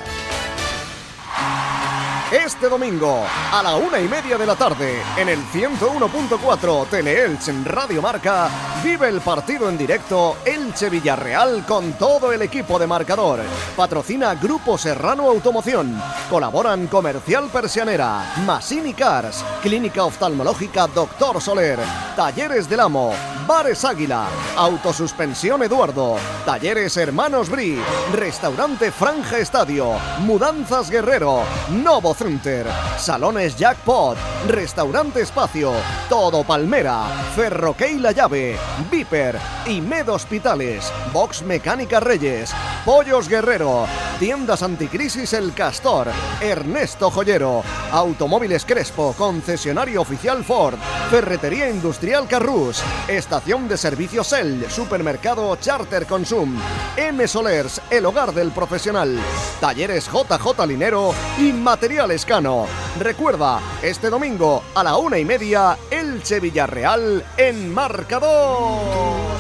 Este domingo, a la 1:30 de la tarde, en el 101.4 Teleelch Radio Marca, vive el partido en directo Elche-Villarreal con todo el equipo de marcador. Patrocina Grupo Serrano Automoción. Colaboran Comercial Persianera, Masini Cars, Clínica Oftalmológica Dr. Soler, Talleres del Amo, Bares Águila, Autosuspensión Eduardo, Talleres Hermanos Bri, Restaurante Franja Estadio, Mudanzas Guerrero, Novo Center, Salones Jackpot, Restaurante Espacio, Todo Palmera, Ferroquey La Llave, Viper y Med Hospitales, Box Mecánica Reyes, Pollos Guerrero, Tiendas Anticrisis El Castor, Ernesto Joyero, Automóviles Crespo, concesionario oficial Ford, Ferretería Industrial Carrús, Estación de Servicio Shell, Supermercado Charter Consum, M Solers, el hogar del profesional, Talleres JJ Linero y Material Escano. Recuerda, este domingo a la 1:30, Elche Villarreal en marcador.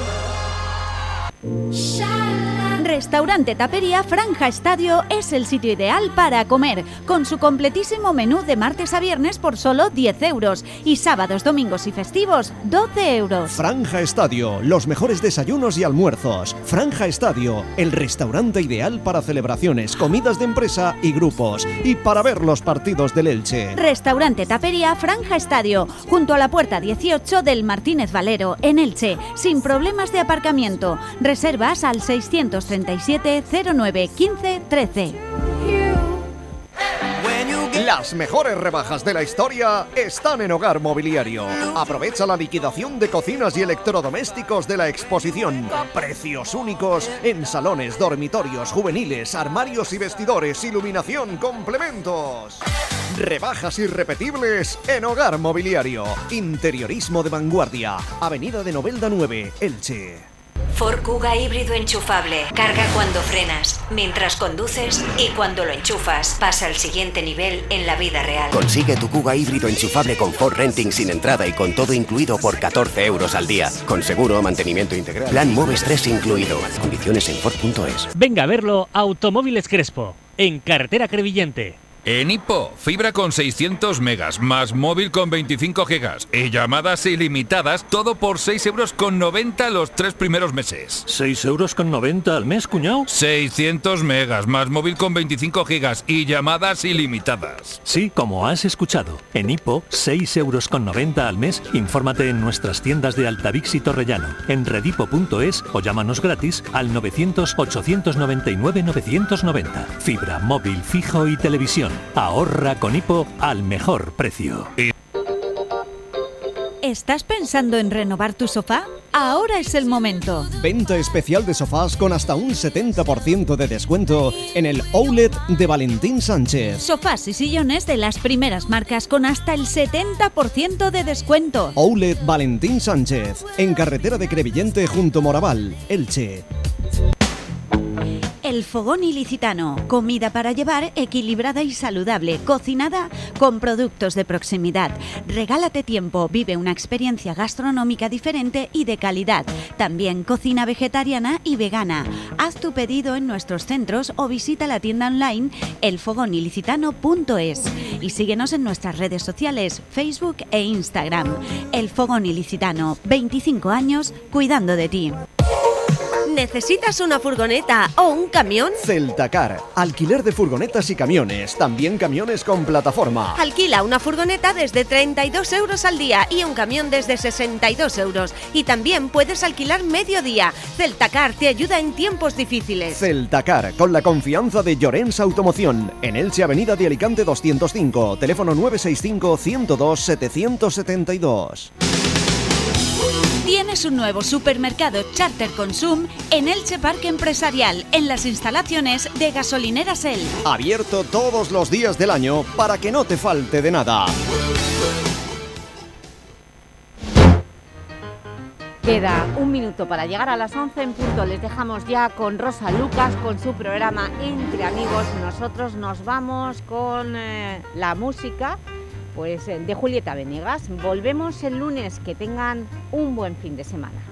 Restaurante Tapería Franja Estadio es el sitio ideal para comer, con su completísimo menú de martes a viernes por solo 10 euros y sábados, domingos y festivos 12 euros. Franja Estadio, los mejores desayunos y almuerzos. Franja Estadio, el restaurante ideal para celebraciones, comidas de empresa y grupos, y para ver los partidos del Elche. Restaurante Tapería Franja Estadio, junto a la puerta 18 del Martínez Valero, en Elche, sin problemas de aparcamiento. Reservas al 637 09 15 13. Las mejores rebajas de la historia están en Hogar Mobiliario. Aprovecha la liquidación de cocinas y electrodomésticos de la exposición. Precios únicos en salones, dormitorios, juveniles, armarios y vestidores, iluminación, complementos. Rebajas irrepetibles en Hogar Mobiliario. Interiorismo de vanguardia. Avenida de Novelda 9, Elche. Ford Kuga híbrido enchufable. Carga cuando frenas, mientras conduces y cuando lo enchufas. Pasa al siguiente nivel en la vida real. Consigue tu Kuga híbrido enchufable con Ford Renting sin entrada y con todo incluido por 14 euros al día. Con seguro, mantenimiento integral. Plan Moves 3 incluido. Condiciones en Ford.es. Venga a verlo Automóviles Crespo, en carretera Crevillente. En Hipo, fibra con 600 megas, más móvil con 25 gigas y llamadas ilimitadas, todo por 6,90 € los 3 primeros meses. ¿6,90 € al mes, cuñado? 600 megas, más móvil con 25 gigas y llamadas ilimitadas. Sí, como has escuchado. En Hipo, 6,90 € al mes. Infórmate en nuestras tiendas de Altavix y Torrellano, en redipo.es o llámanos gratis al 900-899-990. Fibra, móvil, fijo y televisión. Ahorra con Hipo al mejor precio. ¿Estás pensando en renovar tu sofá? Ahora es el momento. Venta especial de sofás con hasta un 70% de descuento en el Outlet de Valentín Sánchez. Sofás y sillones de las primeras marcas con hasta el 70% de descuento. Outlet Valentín Sánchez, en carretera de Crevillente junto Moraval, Elche. El Fogón Ilicitano, comida para llevar equilibrada y saludable, cocinada con productos de proximidad. Regálate tiempo, vive una experiencia gastronómica diferente y de calidad. También cocina vegetariana y vegana. Haz tu pedido en nuestros centros o visita la tienda online elfogonilicitano.es y síguenos en nuestras redes sociales, Facebook e Instagram. El Fogón Ilicitano, 25 años cuidando de ti. ¿Necesitas una furgoneta o un camión? Celtacar, alquiler de furgonetas y camiones, también camiones con plataforma. Alquila una furgoneta desde 32 € al día y un camión desde 62 €. Y también puedes alquilar mediodía. Celtacar te ayuda en tiempos difíciles. Celtacar, con la confianza de Llorens Automoción, en Elche, Avenida de Alicante 205, teléfono 965 102 772. Tienes un nuevo supermercado Charter Consum en Elche Parque Empresarial, en las instalaciones de Gasolineras El. Abierto todos los días del año para que no te falte de nada. Queda un minuto para llegar a las 11 en punto. Les dejamos ya con Rosa Lucas, con su programa Entre Amigos. Nosotros nos vamos con la música de Julieta Venegas. Volvemos el lunes. Que tengan un buen fin de semana.